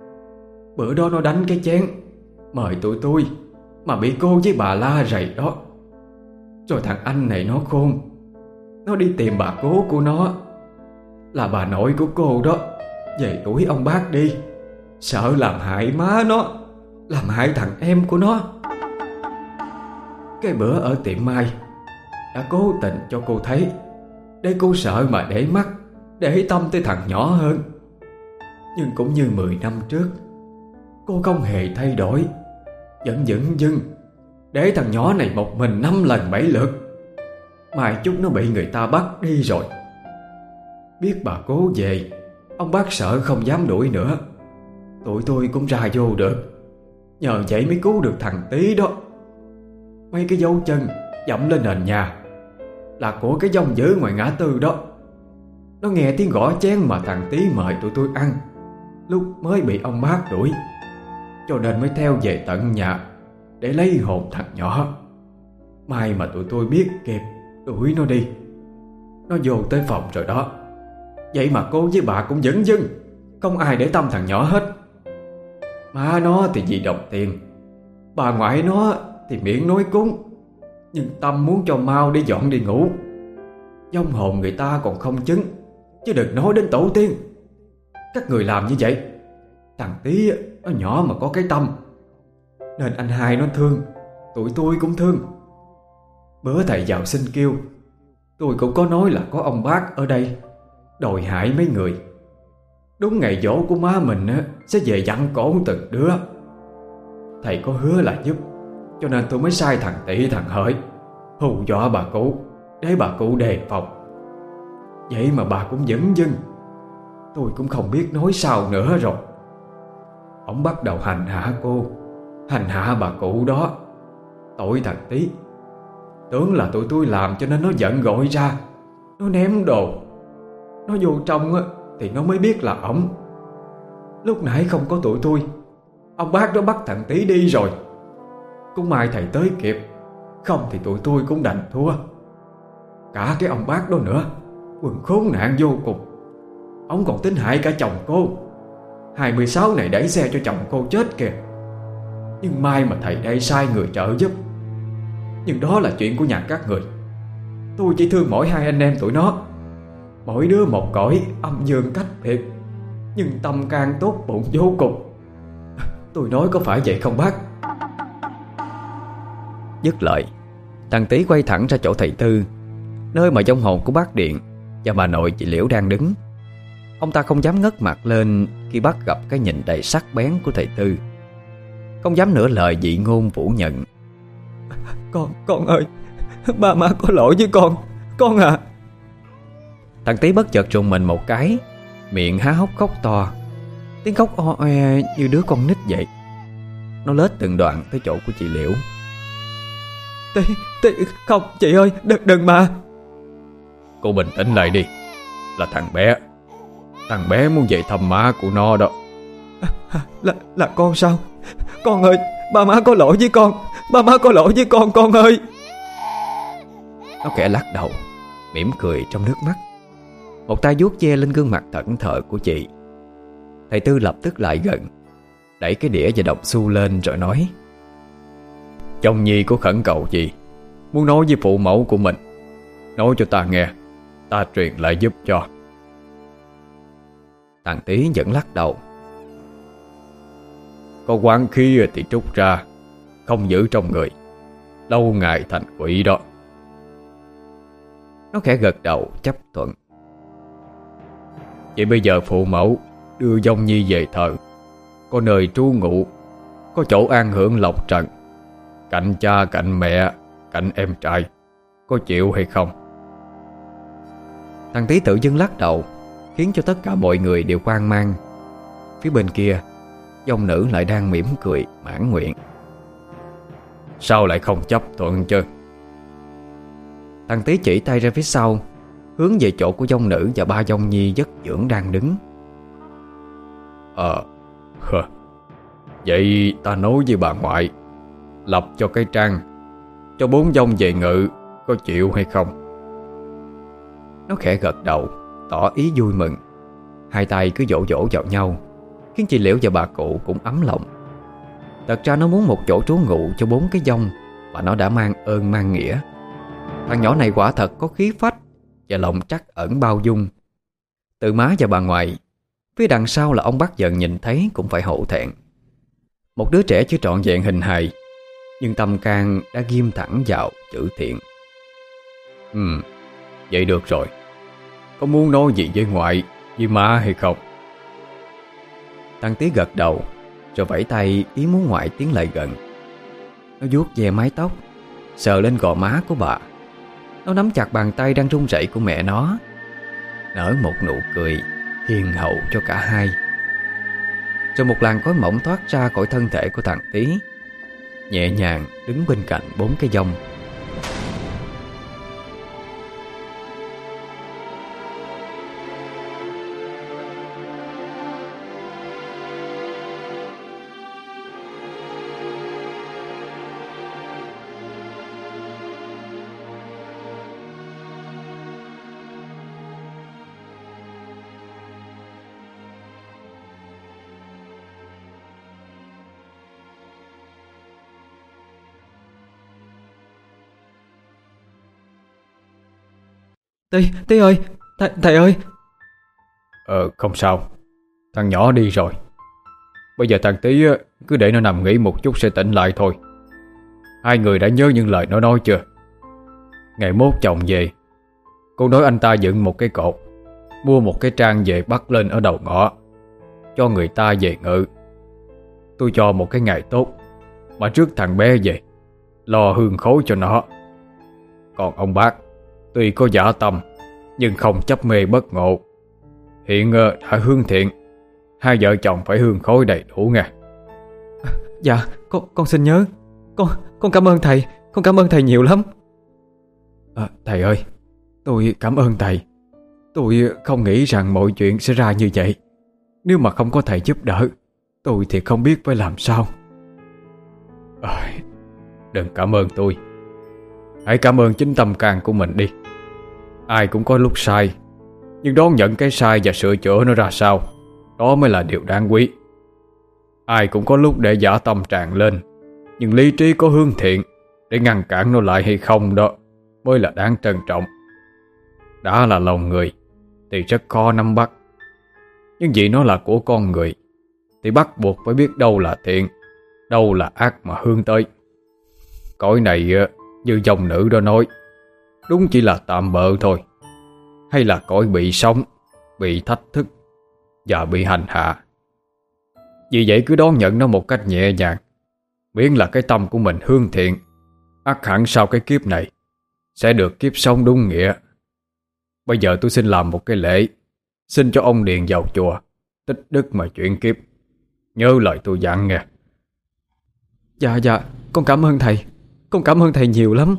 Bữa đó nó đánh cái chén mời tụi tôi mà bị cô với bà la rầy đó. Rồi thằng anh này nó khôn, nó đi tìm bà cố của nó, là bà nội của cô đó, về đuổi ông bác đi, sợ làm hại má nó, làm hại thằng em của nó. Cái bữa ở tiệm mai đã cố tình cho cô thấy, để cô sợ mà để mắt, để tâm tới thằng nhỏ hơn. Nhưng cũng như 10 năm trước, cô không hề thay đổi, vẫn dửng dưng để thằng nhỏ này một mình 5 lần 7 lượt. Mai chút nó bị người ta bắt đi rồi. Biết bà cố về, ông bác sợ không dám đuổi nữa, tụi tôi cũng ra vô được. Nhờ vậy mới cứu được thằng Tí đó. Mấy cái dấu chân dẫm lên nền nhà là của cái dông dữ ngoài ngã tư đó. Nó nghe tiếng gõ chén mà thằng Tí mời tụi tôi ăn lúc mới bị ông bác đuổi, cho nên mới theo về tận nhà để lấy hồn thằng nhỏ. May mà tụi tôi biết kịp đuổi nó đi. Nó vô tới phòng rồi đó. Vậy mà cô với bà cũng dửng dưng, không ai để tâm thằng nhỏ hết. Má nó thì vì đồng tiền, bà ngoại nó thì miệng nói cúng, nhưng tâm muốn cho mau đi dọn đi ngủ. Vong hồn người ta còn không chứng, chứ đừng nói đến tổ tiên. Các người làm như vậy. Thằng Tí nó nhỏ mà có cái tâm, nên anh hai nó thương, tụi tôi cũng thương. Bữa thầy vào xin kêu, tôi cũng có nói là có ông bác ở đây đòi hại mấy người. Đúng ngày giỗ của má mình sẽ về dặn cổ từng đứa. Thầy có hứa là giúp, cho nên tôi mới sai thằng Tị thằng Hợi hù dọa bà cụ, để bà cụ đề phòng. Vậy mà bà cũng dửng dưng. Tôi cũng không biết nói sao nữa rồi. Ông bắt đầu hành hạ cô, hành hạ bà cụ đó. Tội thằng Tí. Tưởng là tụi tôi làm cho nên nó giận gọi ra, nó ném đồ. Nó vô trong thì nó mới biết là ổng. Lúc nãy không có tụi tôi, ông bác đó bắt thằng Tí đi rồi. Cũng may thầy tới kịp, không thì tụi tôi cũng đành thua. Cả cái ông bác đó nữa, quần khốn nạn vô cùng. Ông còn tính hại cả chồng cô. 26 này đẩy xe cho chồng cô chết kìa. Nhưng may mà thầy đây sai người trợ giúp. Nhưng đó là chuyện của nhà các người. Tôi chỉ thương mỗi hai anh em tụi nó, mỗi đứa một cõi âm dương cách biệt, nhưng tâm can tốt bụng vô cùng. Tôi nói có phải vậy không bác?
Dứt lời, thằng Tí quay thẳng ra chỗ thầy Tư, nơi mà vong hồn của bác Điện và bà nội chị Liễu đang đứng. Ông ta không dám ngất mặt lên khi bắt gặp cái nhìn đầy sắc bén của thầy Tư, không dám nửa lời dị ngôn phủ nhận.
Con ơi, ba má có lỗi với con à.
Thằng Tí bất chợt rùng mình một cái, miệng há hốc khóc to, tiếng khóc o oe như đứa con nít vậy. Nó lết từng đoạn tới chỗ của chị Liễu.
Không chị ơi, đừng mà.
Cô bình tĩnh lại đi. Là thằng bé. Thằng bé muốn về thăm má của nó đó.
Là con sao? Con ơi, ba má có lỗi với con. Ba má có lỗi với con ơi.
Nó khẽ lắc đầu, mỉm cười trong nước mắt. Một tay vuốt ve lên gương mặt thẫn thờ của chị. Thầy Tư lập tức lại gần, đẩy cái đĩa và đồng xu lên rồi nói:
Chồng Nhi có khẩn cầu gì, muốn nói với phụ mẫu của mình, nói cho ta nghe, ta truyền lại giúp cho.
Thằng Tý vẫn lắc đầu:
Có quán khí thì trút ra, không giữ trong người, lâu ngày thành quỷ đó.
Nó khẽ gật đầu chấp thuận.
Vậy bây giờ phụ mẫu đưa Dông Nhi về thờ, có nơi trú ngụ, có chỗ an hưởng lộc trần, cạnh cha cạnh mẹ, cạnh em trai, có chịu hay không?
Thằng Tý tự dưng lắc đầu, khiến cho tất cả mọi người đều hoang mang. Phía bên kia, dòng nữ lại đang mỉm cười mãn nguyện.
Sao lại không chấp thuận chứ?
Thằng Tý chỉ tay ra phía sau, hướng về chỗ của dông nữ và ba dông nhi dất dưỡng đang đứng.
Vậy ta nói với bà ngoại, lập cho cái trang, cho 4 dông về ngự, có chịu hay không?
Nó khẽ gật đầu, tỏ ý vui mừng. Hai tay cứ vỗ vỗ vào nhau, khiến chị Liễu và bà cụ cũng ấm lòng. Thật ra nó muốn một chỗ trú ngụ cho 4 cái dông mà nó đã mang ơn mang nghĩa. Thằng nhỏ này quả thật có khí phách và lòng trắc ẩn bao dung. Từ má và bà ngoại, phía đằng sau là ông Bác Dần nhìn thấy cũng phải hổ thẹn. Một đứa trẻ chưa trọn vẹn hình hài, nhưng tâm can đã ghim thẳng vào chữ thiện.
Vậy được rồi. Có muốn nói gì với ngoại, với má hay không?
Thằng Tý gật đầu, rồi vẫy tay ý muốn ngoại tiến lại gần. Nó vuốt ve mái tóc, sờ lên gò má của bà. Nó nắm chặt bàn tay đang run rẩy của mẹ nó, nở một nụ cười hiền hậu cho cả hai. Rồi một làn khói mỏng thoát ra khỏi thân thể của thằng Tý, nhẹ nhàng đứng bên cạnh 4 cái dông.
Tí ơi, thầy ơi.
Không sao. Thằng nhỏ đi rồi. Bây giờ thằng Tí cứ để nó nằm nghỉ một chút sẽ tỉnh lại thôi. Hai người đã nhớ những lời nó nói chưa? Ngày mốt chồng về, cô nói anh ta dựng một cái cột, mua một cái trang về bắt lên ở đầu ngõ, cho người ta về ngự. Tôi cho một cái ngày tốt, mà trước thằng bé về, lo hương khối cho nó. Còn ông bác, tuy có dã tâm, nhưng không chấp mê bất ngộ. Hiện đã hương thiện, hai vợ chồng phải hương khối đầy đủ nghe.
Dạ, con xin nhớ. Con cảm ơn thầy. Con cảm ơn thầy nhiều lắm. Thầy ơi, tôi cảm ơn thầy. Tôi không nghĩ rằng mọi chuyện sẽ ra như vậy. Nếu mà không có thầy giúp đỡ, tôi thì không biết phải làm sao.
Đừng cảm ơn tôi. Hãy cảm ơn chính tâm can của mình đi. Ai cũng có lúc sai, nhưng đón nhận cái sai và sửa chữa nó ra sao, đó mới là điều đáng quý. Ai cũng có lúc để dã tâm tràn lên, nhưng lý trí có hướng thiện để ngăn cản nó lại hay không, đó mới là đáng trân trọng. Đã là lòng người thì rất khó nắm bắt, nhưng vì nó là của con người thì bắt buộc phải biết đâu là thiện, đâu là ác mà hướng tới. Cõi này như dòng nữ đó nói, đúng chỉ là tạm bợ thôi, hay là cõi bị sống, bị thách thức và bị hành hạ. Vì vậy cứ đón nhận nó một cách nhẹ nhàng, miễn là cái tâm của mình hương thiện, ắt hẳn sau cái kiếp này sẽ được kiếp sống đúng nghĩa. Bây giờ tôi xin làm một cái lễ, xin cho ông Điền vào chùa tích đức mà chuyển kiếp. Nhớ lời tôi dặn nghe.
Dạ, con cảm ơn thầy. Con cảm ơn thầy nhiều lắm.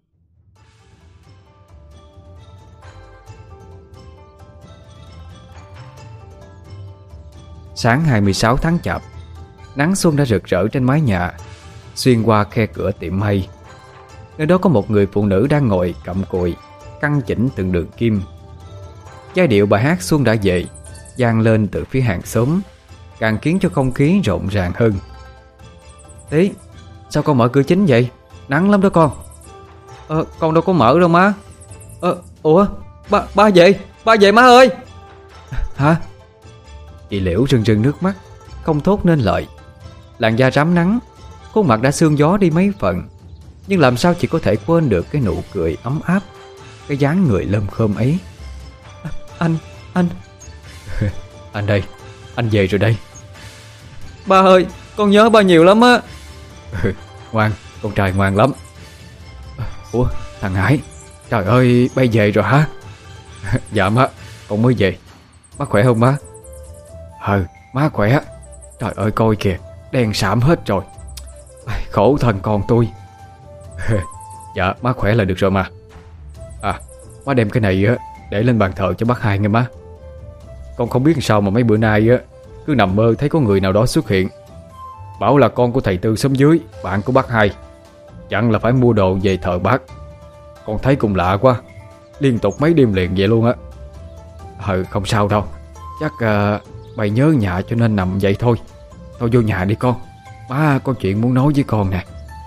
Sáng 26 tháng Chạp, nắng xuân đã rực rỡ trên mái nhà, xuyên qua khe cửa tiệm may. Nơi đó có một người phụ nữ đang ngồi cặm cụi, căn chỉnh từng đường kim. Giai điệu bài hát Xuân đã về vang lên từ phía hàng xóm, càng khiến cho không khí rộn ràng hơn. Tí, sao con mở cửa chính vậy? Nắng lắm đó con. Con đâu có mở đâu má. Ủa, ba về má ơi. Hả? Chị Liễu rưng rưng nước mắt, không thốt nên lời. Làn da rám nắng, khuôn mặt đã sương gió đi mấy phần, nhưng làm sao chị có thể quên được cái nụ cười ấm áp, cái dáng người lơm khơm ấy. Anh Anh đây, anh về rồi đây.
Ba ơi, con nhớ ba nhiều lắm á.
Ngoan, con trai ngoan lắm. Ủa, thằng Hải, trời ơi, bay về rồi hả? Dạ má, con mới về. Má khỏe không má? Má khỏe. Trời ơi coi kìa, đen sạm hết rồi. Khổ thân con tôi. Dạ, má khỏe là được rồi mà. Má đem cái này để lên bàn thờ cho bác Hai nghe má. Con không biết sao mà mấy bữa nay cứ nằm mơ thấy có người nào đó xuất hiện, bảo là con của thầy Tư xóm dưới, bạn của bác Hai, dặn là phải mua đồ về thờ bác. Con thấy cũng lạ quá, liên tục mấy đêm liền vậy luôn á. Không sao đâu, chắc mày nhớ nhà cho nên nằm vậy thôi. Thôi vô nhà đi con, má có chuyện muốn nói với con nè.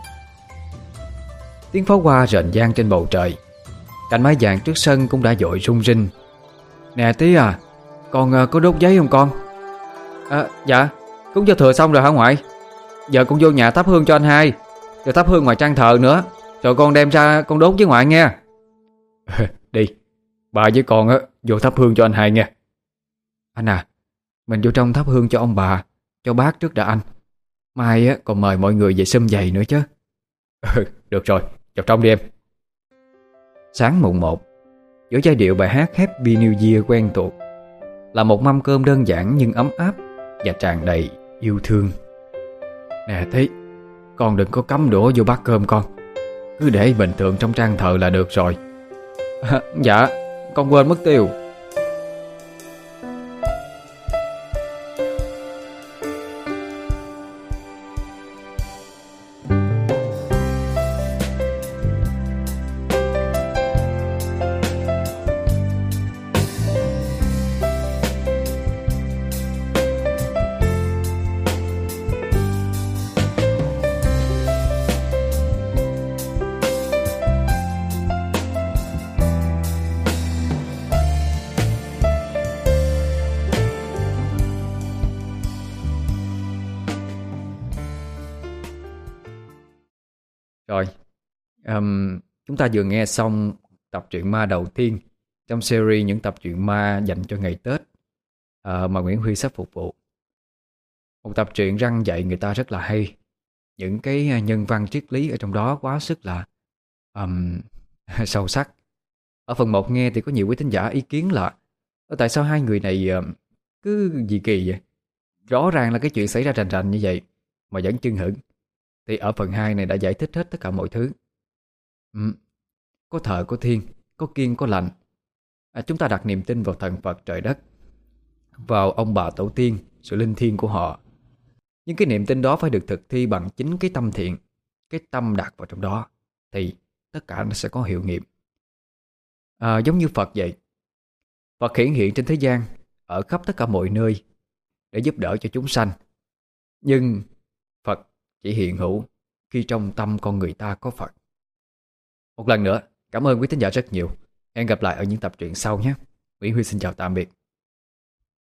Tiếng pháo hoa rền vang trên bầu trời. Cành mai vàng trước sân cũng đã dội rung rinh. Nè Tí à, con có đốt giấy không con? Dạ, cúng cho thừa xong rồi hả ngoại? Giờ con vô nhà thắp hương cho anh Hai, rồi thắp hương ngoài trang thờ nữa, rồi con đem ra con đốt với ngoại nghe. Đi, bà với con vô thắp hương cho anh Hai nghe. Anh à, mình vô trong thắp hương cho ông bà, cho bác trước đã anh. Mai còn mời mọi người về sum vầy nữa chứ. Được rồi, vào trong đi em. Sáng mùng 1, giữa giai điệu bài hát Happy New Year quen thuộc, là một mâm cơm đơn giản nhưng ấm áp và tràn đầy yêu thương. Nè Tí, con đừng có cắm đũa vô bát cơm con, cứ để bình thường trong trang thờ là được rồi. Dạ, con quên mất tiêu. Rồi, chúng ta vừa nghe xong tập truyện ma đầu tiên trong series những tập truyện ma dành cho ngày Tết mà Nguyễn Huy sắp phục vụ. Một tập truyện răn dạy người ta rất là hay. Những cái nhân văn triết lý ở trong đó quá sức là sâu sắc. Ở phần 1 nghe thì có nhiều quý thính giả ý kiến là tại sao hai người này cứ gì kỳ vậy? Rõ ràng là cái chuyện xảy ra rành rành như vậy mà vẫn chưng hửng. Thì ở phần 2 này đã giải thích hết tất cả mọi thứ. Có thờ có thiên, có kiêng có lành. Chúng ta đặt niềm tin vào thần Phật trời đất, vào ông bà tổ tiên, sự linh thiêng của họ. Nhưng cái niềm tin đó phải được thực thi bằng chính cái tâm thiện, cái tâm đặt vào trong đó, thì tất cả nó sẽ có hiệu nghiệm. Giống như Phật vậy. Phật hiển hiện trên thế gian, ở khắp tất cả mọi nơi để giúp đỡ cho chúng sanh. Nhưng Phật chỉ hiện hữu khi trong tâm con người ta có Phật. Một lần nữa, cảm ơn quý thính giả rất nhiều. Hẹn gặp lại ở những tập truyện sau nhé. Nguyễn Huy xin chào tạm biệt.